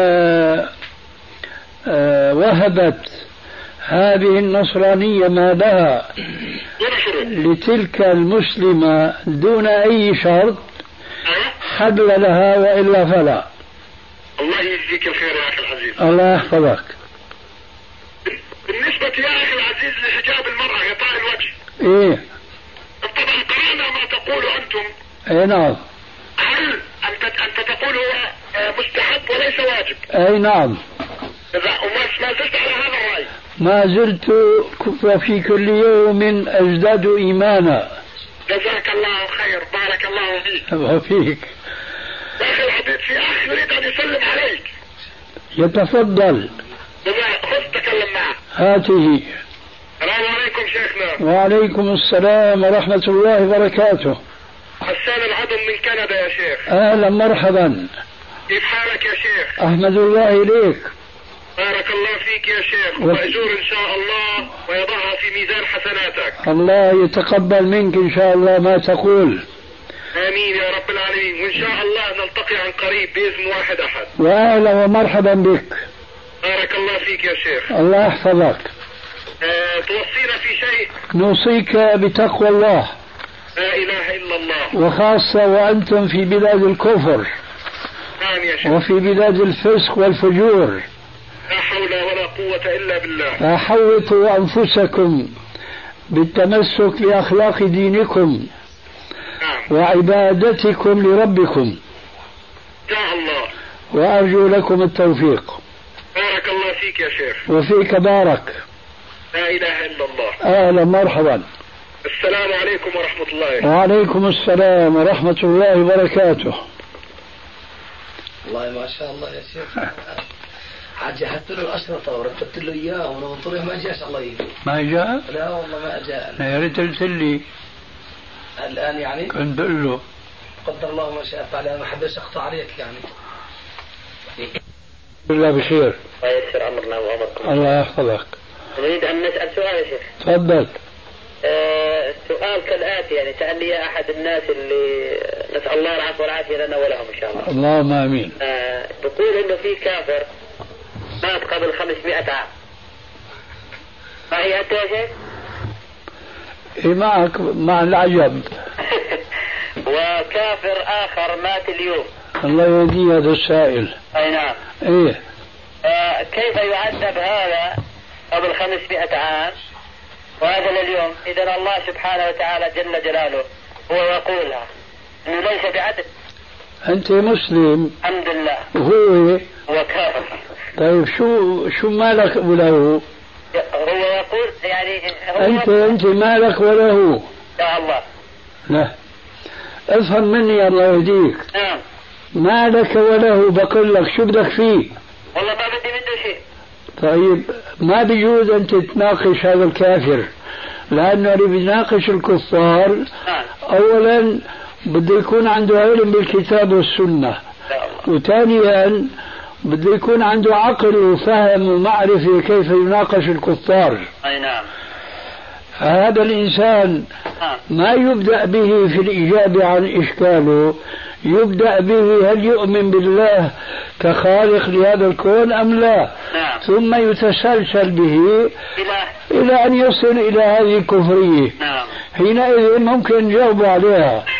وهبت هذه النصرانية مالها لتلك المسلمة دون أي شرط حل لها، وإلا فلا. الله يجزيك الخير يا أخي العزيز. الله يحفظك. بالنسبة يا أخي العزيز لحجاب المرأة غطاء الوجه، إيه طبعا قرأنا ما تقول أنتم. أي نعم. هل أنت تقول هو مستحب وليس واجب؟ أي نعم. ما زلت على هذا الرأي؟ ما زلت وفي كل يوم أزداد إيمانا. جزاك الله خير، بارك الله فيك. وفيك. يا أخي الحبيب، في أخ يريد أن يسلم عليك. يتفضل. خذ تكلم معه. هاته. السلام عليكم شيخنا. وعليكم السلام ورحمة الله وبركاته. حسان العظم من كندا يا شيخ. أهلا مرحبا. كيف حالك يا شيخ؟ أحمد الله إليك. بارك الله فيك يا شيخ، ومأجور إن شاء الله ويضعها في ميزان حسناتك. الله يتقبل منك إن شاء الله ما تقول. آمين يا رب العالمين، وإن شاء الله نلتقي عن قريب بإذن واحد أحد. وأهلا ومرحبا بك. بارك الله فيك يا شيخ. الله يحفظك. توصينا في شيء؟ نوصيك بتقوى الله. لا إله إلا الله. وخاصة وأنتم في بلاد الكفر. نعم يا شيخ. وفي بلاد الفسق والفجور. لا حول ولا قوة إلا بالله. فحوطوا أنفسكم بالتمسك بأخلاق دينكم. نعم. وعبادتكم لربكم. يا الله. وأرجو لكم التوفيق. بارك الله فيك يا شيخ. وفيك بارك. لا إله إلا الله. أهلا مرحبا. السلام عليكم ورحمة الله. وعليكم السلام ورحمة الله وبركاته. والله ما شاء الله يا شيخ. حاجة حتى له الأشرطة ورتبت له إياه ونظرته ما جاء الله يهديه. ما جاء؟ لا والله ما جاء. يا ريت قلت لي. الآن يعني؟ كنت أقول له. قدر الله ما شاء فعل، ما حبيت أقطع عليك يعني. بالله بخير. الله ييسر أمرنا وأمركم. الله يحفظك. نريد أن نسأل سؤال يا شيخ. تفضل. السؤال كالآتي، يعني سأل لي أحد الناس اللي نسأل الله العفو والعافية لنا ولهم إن شاء الله. اللهم آمين. بقول إنه في كافر مات قبل 500 عام. ما هي أنت يا شيخ؟ إيه معك مع العجب. وكافر آخر مات اليوم. الله يهدي هذا السائل. أي نعم. إيه. كيف يعذب هذا قبل 500 عام وهذا اليوم؟ إذا الله سبحانه وتعالى جل جلاله هو يقولها إنه ليس بعدل. أنت مسلم. الحمد لله. وهو كافر. طيب شو مالك وله؟ هو يقول يعني أنت مالك وله؟ يا الله. لا افهم مني الله يهديك. نعم. مالك وله بقول لك شو بدك فيه؟ والله ما بدي منه شيء. طيب ما بيجوز أن تتناقش هذا الكافر، لأنه اللي بيناقش الكفار أولا بده يكون عنده علم بالكتاب والسنة، وثانيا بده يكون عنده عقل وفهم ومعرفة كيف يناقش الكفار. أي نعم. هذا الإنسان ما يبدأ به في الإجابة عن إشكاله، يبدأ به هل يؤمن بالله كخالق لهذا الكون أم لا. نعم. ثم يتسلسل به إلى أن يصل إلى هذه الكفرية. نعم. حينئذ ممكن نجاوب عليها. نعم.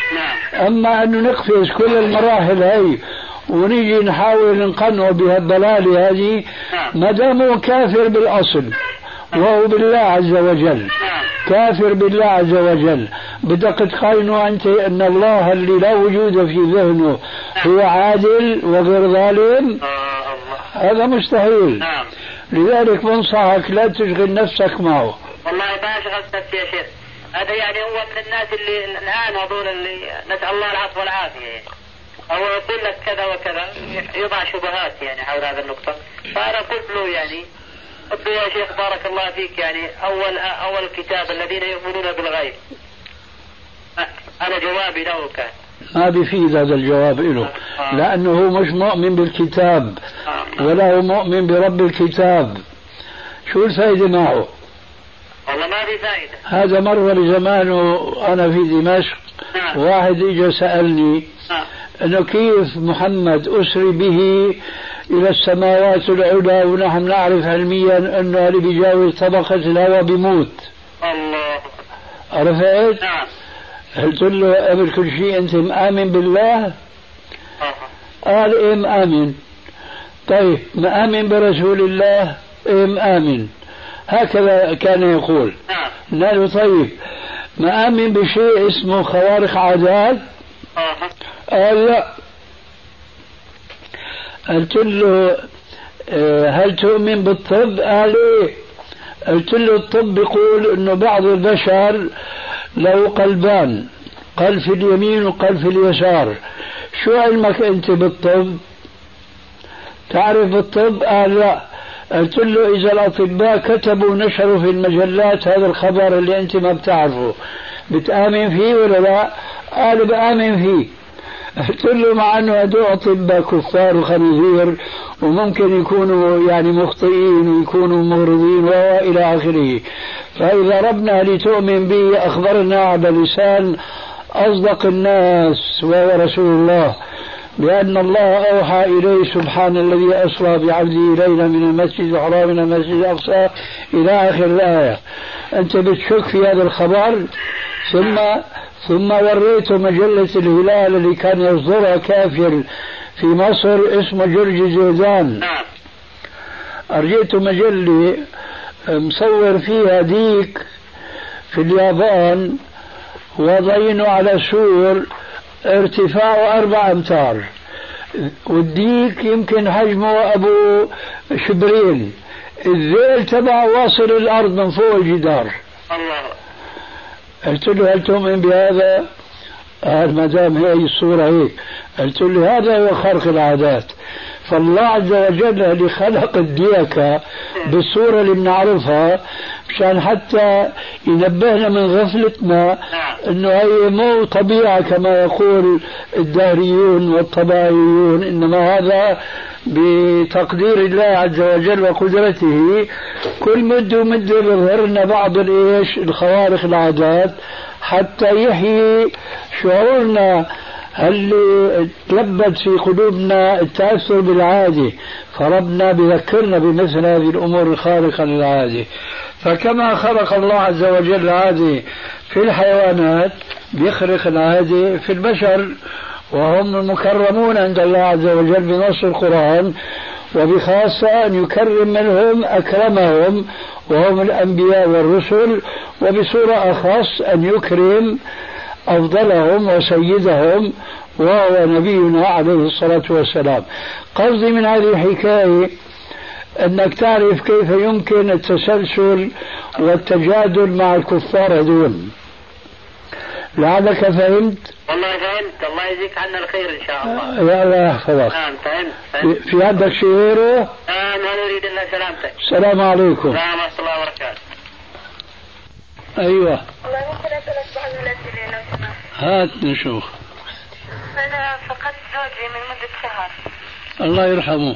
أما أنه نقفز كل المراحل هاي ونيجي نحاول نقنعه بهالضلالة هذه ما دامه كافر بالأصل وهو بالله عز وجل، كافر بالله عز وجل، بدك تقارنه أنت أن الله اللي لا وجود في ذهنه هو عادل وغير ظالم؟ هذا مستحيل. لذلك بنصحك لا تشغل نفسك معه. والله ما شغلت نفسي يا شيخ، هذا يعني هو من الناس اللي الآن هذول اللي نسأل الله العفو والعافية يعني. أو يقول لك كذا وكذا، يضع شبهات يعني حول هذا النقطة. فأنا قلت له يعني قلت له يا شيخ بارك الله فيك يعني أول الكتاب الذين يؤمنون بالغيب. أنا جوابي له كان ما بيفيد هذا الجواب له، لأنه هو مش مؤمن بالكتاب ولا هو مؤمن برب الكتاب. شو الفائدة معه؟ والله ما في فائدة. هذا مرة بزمانه أنا في دمشق واحد إجا سألني أنه كيف محمد أسري به إلى السماوات العلى ونحن نعرف علميا أنه اللي بيجاوز طبقة الهواء بيموت. الله. عرفت؟ قلت له قبل كل شيء أنت مآمن بالله؟ قال إيه مآمن. طيب مآمن برسول الله؟ إيه مآمن. هكذا كان يقول. قال له طيب مآمن بشيء اسمه خوارق عادات؟ قال لا. قلت له هل تؤمن بالطب؟ قال ايه. قلت له الطب يقول انه بعض البشر له قلبان، قلب في اليمين وقلب في اليسار. شو علمك انت بالطب؟ تعرف بالطب؟ قال لا. قلت له اذا الاطباء كتبوا نشروا في المجلات هذا الخبر اللي انت ما بتعرفه بتآمن فيه ولا لا؟ قال بآمن فيه. قلت له مع انه هدول اطباء كفار وخنازير وممكن يكونوا يعني مخطئين ويكونوا مغرضين والى اخره، فاذا ربنا لتؤمن به اخبرنا على لسان اصدق الناس وهو رسول الله بان الله اوحى اليه سبحان الذي اسرى بعبده ليلا من المسجد الحرام الى المسجد الاقصى الى اخر الايه. انت بتشك في هذا الخبر؟ ثم وريته مجلة الهلال اللي كان يصدرها كافر في مصر اسمه جورج زيدان. أرجيته مجلة مصور فيها ديك في اليابان وضعينه على سور ارتفاعه 4 أمتار، والديك يمكن حجمه أبو شبرين، الذيل تبعه واصل الأرض من فوق الجدار. قلت له هل تؤمن بهذا؟ قال ما دام هي الصورة هيك. قلت له هذا هو خرق العادات. فالله عز وجل اللي خلق الديكة بالصورة اللي بنعرفها مشان حتى ينبهنا من غفلتنا انه هي مو طبيعة كما يقول الدهريون والطبيعيون، انما هذا بتقدير الله عز وجل وقدرته. كل مدة بيظهر لنا بعض الخوارق العادات حتى يحيي شعورنا اللي تلبد في قلوبنا التأثر بالعادة، فربنا بذكرنا بمثل هذه الأمور الخارقة للعادة. فكما خلق الله عز وجل العادة في الحيوانات بيخرق العادة في البشر، وهم المكرمون عند الله عز وجل بنص القرآن، وبخاصة أن يكرم منهم أكرمهم وهم الأنبياء والرسل، وبصورة أخص أن يكرم أفضلهم وسيدهم وهو نبينا عليه الصلاة والسلام. قصدي من هذه الحكاية أنك تعرف كيف يمكن التسلسل والتجادل مع الكفار هذول. لعلك فهمت؟ والله فهمت، الله يجزيك عنا الخير إن شاء الله. يا الله يحفظك. فهمت. في عندك شيء غيره؟ ما نريد إلا سلامتك. السلام عليكم. ورحمة الله وبركاته. أيوة. والله ممكن أسألك بعض الأسئلة لو سمحت؟ هات نشوف. أنا فقدت زوجي من مدة شهر. الله يرحمه.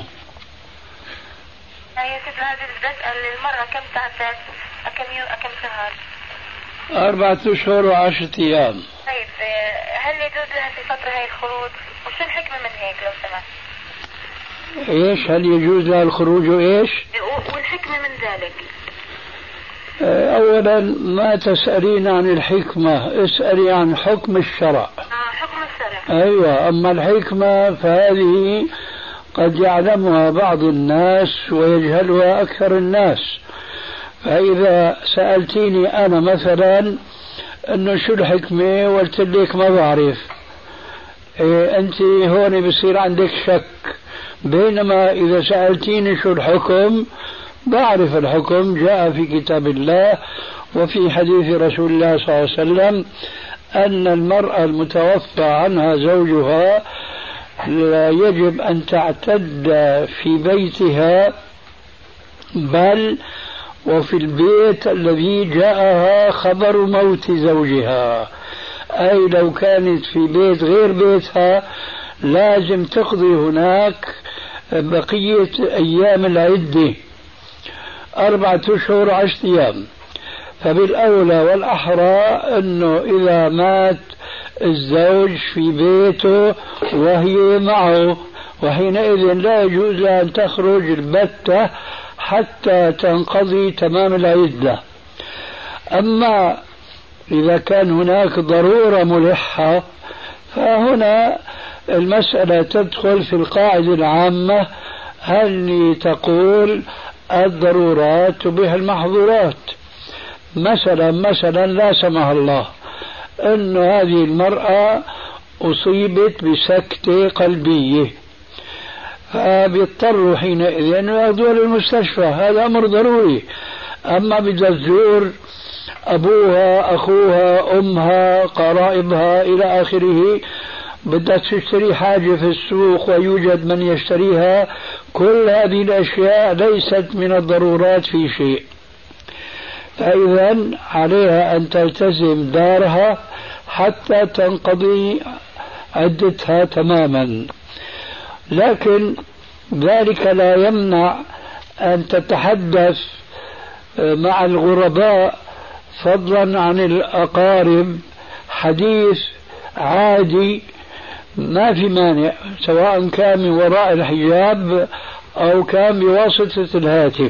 يا سيدي هذه بسأل المرة كم تعتاد؟ كم شهر؟ 4 أشهر و10 أيام. طيب هل يجوز لها في فترة هاي الخروج؟ وشو الحكمة من هيك لو سمحت؟ ايش هل يجوز لها الخروج وايش؟ والحكمة من ذلك؟ اولا ما تسألين عن الحكمة، اسألي عن حكم الشرع. حكم مفسرة. أيوة، أما الحكمة فهذه قد يعلمها بعض الناس ويجهلها أكثر الناس. فإذا سألتيني أنا مثلا أنه شو الحكمة قلت لك ما بعرف، أنت هون بصير عندك شك. بينما إذا سألتيني شو الحكم بعرف الحكم، جاء في كتاب الله وفي حديث رسول الله صلى الله عليه وسلم أن المرأة المتوفى عنها زوجها لا يجب أن تعتد في بيتها، بل وفي البيت الذي جاءها خبر موت زوجها. أي لو كانت في بيت غير بيتها لازم تقضي هناك بقية أيام العدة 4 أشهر 10 أيام. فبالأولى والأحرى أنه إذا مات الزوج في بيته وهي معه، وحينئذ لا يجوز لها أن تخرج البتة حتى تنقضي تمام العدة. أما إذا كان هناك ضرورة ملحة فهنا المسألة تدخل في القاعدة العامة اللي تقول الضرورات تبيح المحظورات. مثلا لا سمح الله أن هذه المرأة أصيبت بسكتة قلبية، فبيضطروا حينئذ أن يأخذوها للمستشفى، هذا أمر ضروري. أما بدها تزور أبوها، أخوها، أمها، قرائبها إلى آخره، بدها تشتري حاجة في السوق ويوجد من يشتريها، كل هذه الأشياء ليست من الضرورات في شيء. فإذا عليها أن تلتزم دارها حتى تنقضي عدتها تماما، لكن ذلك لا يمنع أن تتحدث مع الغرباء فضلا عن الأقارب حديث عادي ما في مانع، سواء كان من وراء الحجاب أو كان بواسطة الهاتف.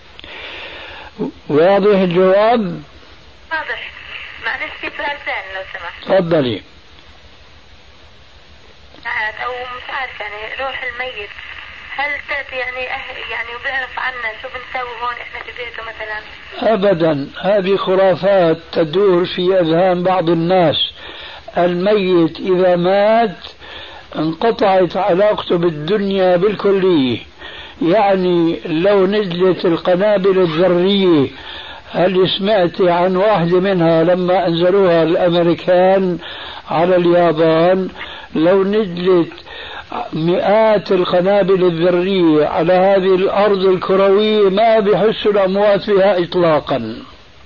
واضح الجواب؟ واضح. معلش في سؤال ثاني لو سمحت. تفضلي. أو مش عارف يعني روح الميت هل تأتي يعني وبيعرف عنا شو بنسوي هون احنا في بيته مثلا؟ أبدا، هذه خرافات تدور في أذهان بعض الناس. الميت إذا مات انقطعت علاقته بالدنيا بالكلية. يعني لو نزلت القنابل الذرية، هل سمعت عن واحدة منها لما أنزلوها الأمريكان على اليابان؟ لو نزلت مئات القنابل الذرية على هذه الأرض الكروية ما بيحسوا الأموات بها إطلاقا.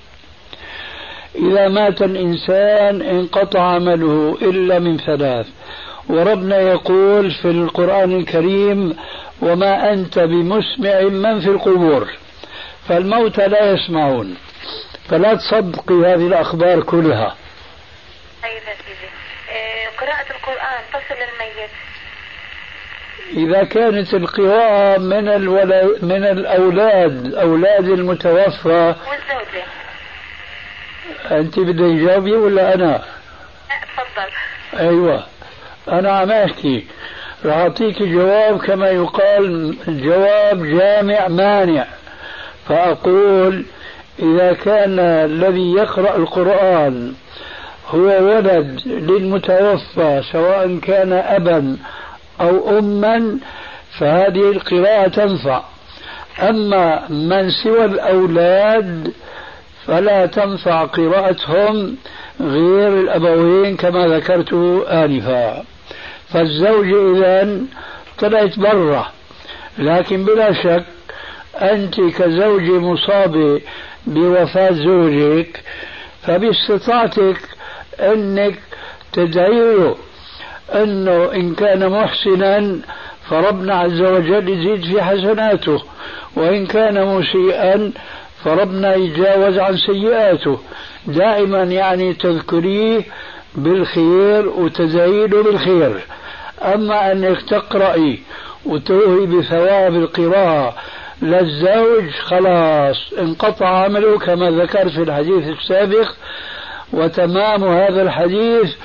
إذا مات الإنسان انقطع عمله إلا من 3، وربنا يقول في القرآن الكريم وما أنت بمسمع من في القبور، فالموتى لا يسمعون، فلا تصدقي هذه الأخبار كلها. أيوة سيدي. قراءة القرآن تصل للميت إذا كانت القراءة من الأولاد، أولاد المتوفى. والزوجة. أنت بدك تجاوبي ولا أنا؟ لا تفضل. أيوة أنا عم أحكي، راح أعطيك جواب كما يقال جواب جامع مانع. فأقول إذا كان الذي يقرأ القرآن هو ولد للمتوفى سواء كان أبا أو أما فهذه القراءة تنفع. أما من سوى الأولاد فلا تنفع قراءتهم غير الأبوين كما ذكرت آنفا. فالزوجة إذن طلعت برا، لكن بلا شك أنت كزوجة مصابة بوفاة زوجك فباستطاعتك أنك تدعي له أنه إن كان محسنا فربنا عز وجل يزيد في حسناته، وإن كان مسيئا فربنا يتجاوز عن سيئاته. دائما يعني تذكريه بالخير وتزايده بالخير. أما أنك تقرأي وتوهي بثواب القراءة للزوج خلاص انقطع عمله كما ذكر في الحديث السابق. وتمام هذا الحديث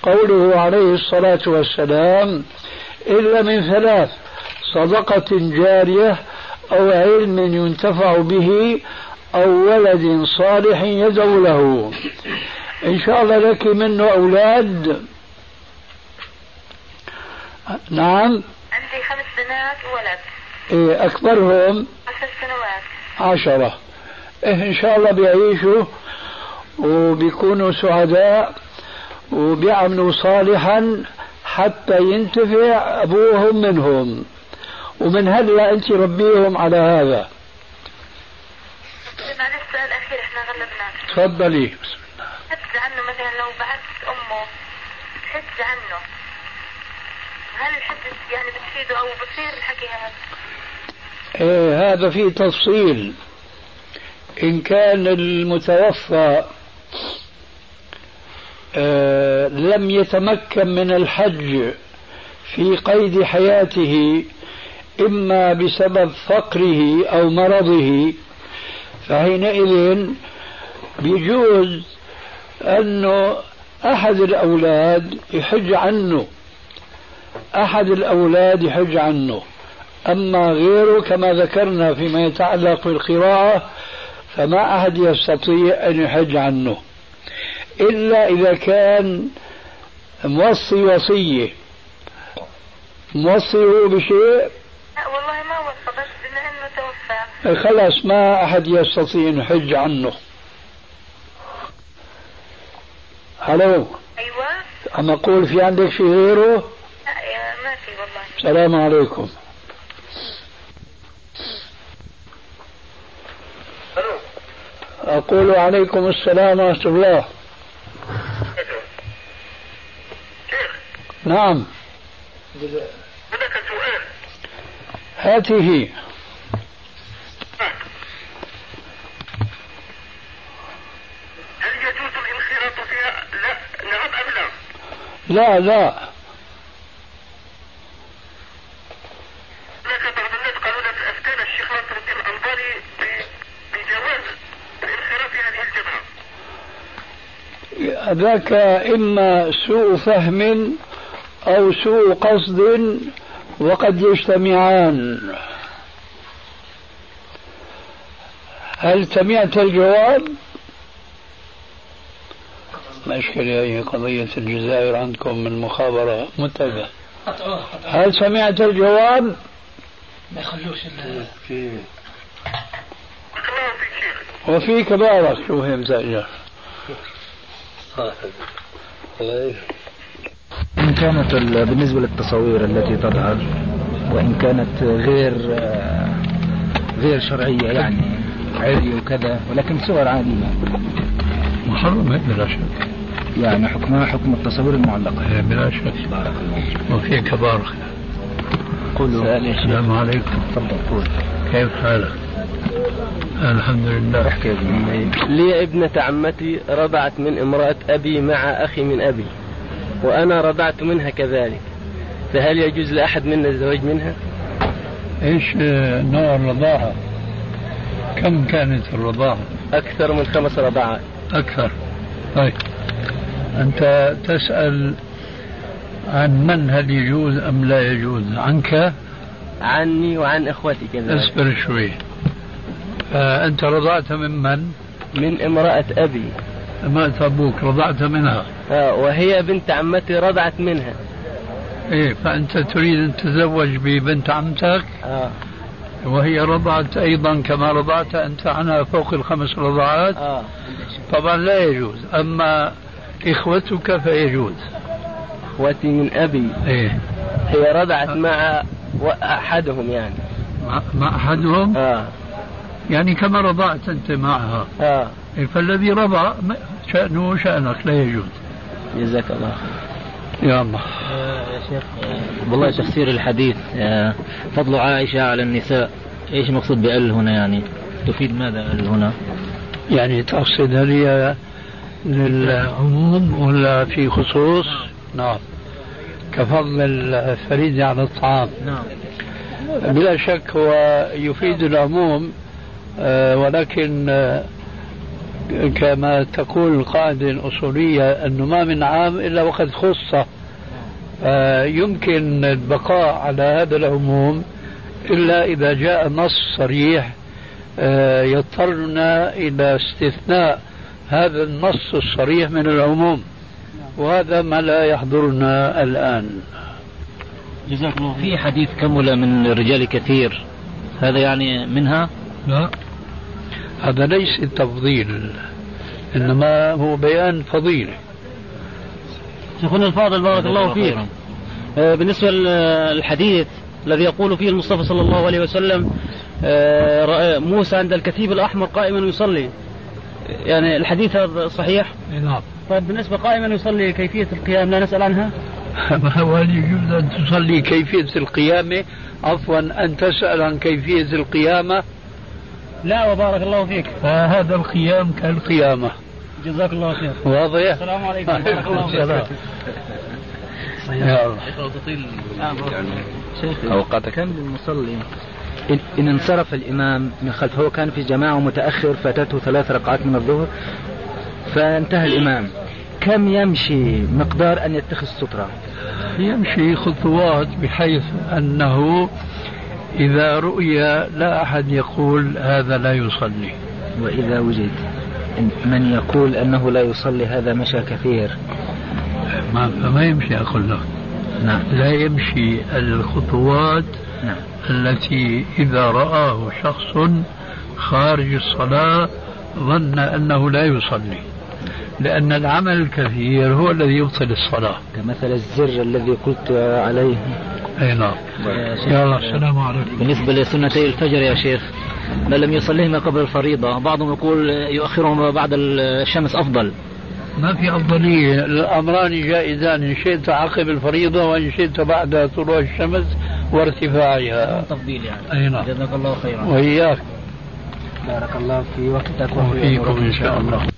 قوله عليه الصلاة والسلام إلا من ثلاث: صدقة جارية أو علم ينتفع به أو ولد صالح يدعو له. إن شاء الله لك منه أولاد؟ نعم. عندي 5 بنات وولد. إيه أكبرهم؟ 10 سنوات. 10. إيه إن شاء الله بيعيشوا وبيكونوا سعداء وبيعملوا صالحا حتى ينتفع أبوهم منهم، ومن هلا أنت ربيهم على هذا. معلش السؤال الأخير احنا غلبناك. تفضلي. حج عنه مثلا لو بعثت أمه حج عنه، هل الحج يعني بتفيده أو بصير الحكي هذا؟ إيه هذا فيه تفصيل. إن كان المتوفى لم يتمكن من الحج في قيد حياته إما بسبب فقره أو مرضه، فحينئذ بيجوز أنه أحد الأولاد يحج عنه، أحد الأولاد يحج عنه. أما غيره كما ذكرنا فيما يتعلق بالقراءة فما أحد يستطيع أن يحج عنه إلا إذا كان موصي وصية. موصيه بشيء؟ لا والله ما وصى، بس بما أنه توفى خلاص ما أحد يستطيع أن يحج عنه. هلو. أيوة. أما أقول في عندك شيء غيره؟ لا ما في والله. السلام عليكم. أقول عليكم السلام ورحمة الله. نعم. بدك سؤال. هاته. هل يجوز الانخراط فيها؟ لا. نعم أم لا؟ لا لا. هناك بعض الناس قالوا لك أفتانا الشيخ ناصر الدين الأنباري بجواز الانخراط في هذه الجماعة. ذاك إما سوء فهم أو سوء قصد وقد يجتمعان. هل سمعت الجواب؟ مشكلة هي قضية الجزائر عندكم من مخابرة منتبه. هل سمعت الجواب؟ ما يخلوش وفيك بارك. شو هي مساجة؟ إن كانت بالنسبة للتصاوير التي تظهر وإن كانت غير شرعية يعني عري وكذا، ولكن صور عادية محرمة بلا شك، يعني حكمها حكم التصاوير المعلقة بلا شك. وفيك بارك. قولوا. السلام عليكم. تفضل. قول. كيف حالك؟ الحمد لله. احكي يا ابني. لي ابنة عمتي رضعت من امرأة أبي مع أخي من أبي، وأنا رضعت منها كذلك، فهل يجوز لأحد منا الزواج منها؟ إيش نوع الرضاعة؟ كم كانت الرضاعة؟ أكثر من 5 رضاعات. أكثر. طيب أنت تسأل عن من هل يجوز أم لا يجوز؟ عنك؟ عني وعن إخوتي كذلك. اصبر شوي. فأنت رضعت من؟ من امرأة أبي. امرأة أبوك رضعت منها؟ وهي بنت عمتي رضعت منها. إيه، فأنت تريد أن تتزوج ببنت عمتك؟ وهي رضعت أيضا كما رضعت أنت عنها فوق 5 رضعات؟ طبعا لا يجوز. أما إخوتك فيجوز. إخوتي من أبي. إيه. هي رضعت مع أحدهم يعني. مع أحدهم؟ يعني كما رضعت أنت معها. إيه، فالذي رضع شأنه شأنك لا يجوز. جزاك الله خير. يا الله. يا شيخ والله تفسير الحديث فضل عائشة على النساء، ايش مقصود بأل هنا؟ يعني تفيد ماذا أل هنا؟ يعني تقصد هل هي للعموم ولا في خصوص؟ نعم. كفضل الفريدة على الطعام. نعم. بلا شك هو يفيد العموم، ولكن كما تقول القاعدة الأصولية أنه ما من عام إلا وقد خص، يمكن البقاء على هذا العموم إلا إذا جاء نص صريح يضطرنا إلى استثناء هذا النص الصريح من العموم، وهذا ما لا يحضرنا الآن. جزاك الله. في حديث كمل من الرجال كثير، هذا يعني منها؟ لا، هذا ليس تفضيل، إنما هو بيان فضيلة. شيخنا الفاضل بارك الله فيك، بالنسبة للحديث الذي يقول فيه المصطفى صلى الله عليه وسلم موسى عند الكثيب الأحمر قائما يصلي، يعني الحديث هذا صحيح؟ نعم. طيب بالنسبة قائما يصلي كيفية القيام لا نسأل عنها؟ وهل يجوز أن تصلي كيفية القيامة؟ عفوا، أن تسأل عن كيفية القيامة؟ لا وبارك الله فيك. فهذا القيام كالقيامة. جزاك الله خير. واضح؟ السلام عليكم. بارك الله فيك. يا الله. شيخ أوقات كم للمصلي إن انصرف الإمام من خلفه، هو كان في جماعة متأخر فاتته 3 ركعات من الظهر فانتهى الإمام، كم يمشي مقدار أن يتخذ سترة؟ يمشي خطوات بحيث أنه إذا رؤي لا أحد يقول هذا لا يصلي. وإذا وجد من يقول أنه لا يصلي هذا مشى كثير، فما يمشي أقول له. نعم. لا يمشي الخطوات. نعم. التي إذا رآه شخص خارج الصلاة ظن أنه لا يصلي، لأن العمل الكثير هو الذي يبطل الصلاة، كمثل الزر الذي قلت عليه. أي نعم. يا الله. السلام عليكم. بالنسبة لسنتي الفجر يا شيخ، من لم يصليهما قبل الفريضة، بعضهم يقول يؤخرهما بعد الشمس أفضل. ما في أفضلية، الأمران جائزان، إن شئت عقب الفريضة وإن شئت بعد طلوع الشمس وارتفاعها. تفضيل يعني. أي نعم. جزاك الله خيرا. وإياك. بارك الله في وقتك وفيكم إن شاء الله.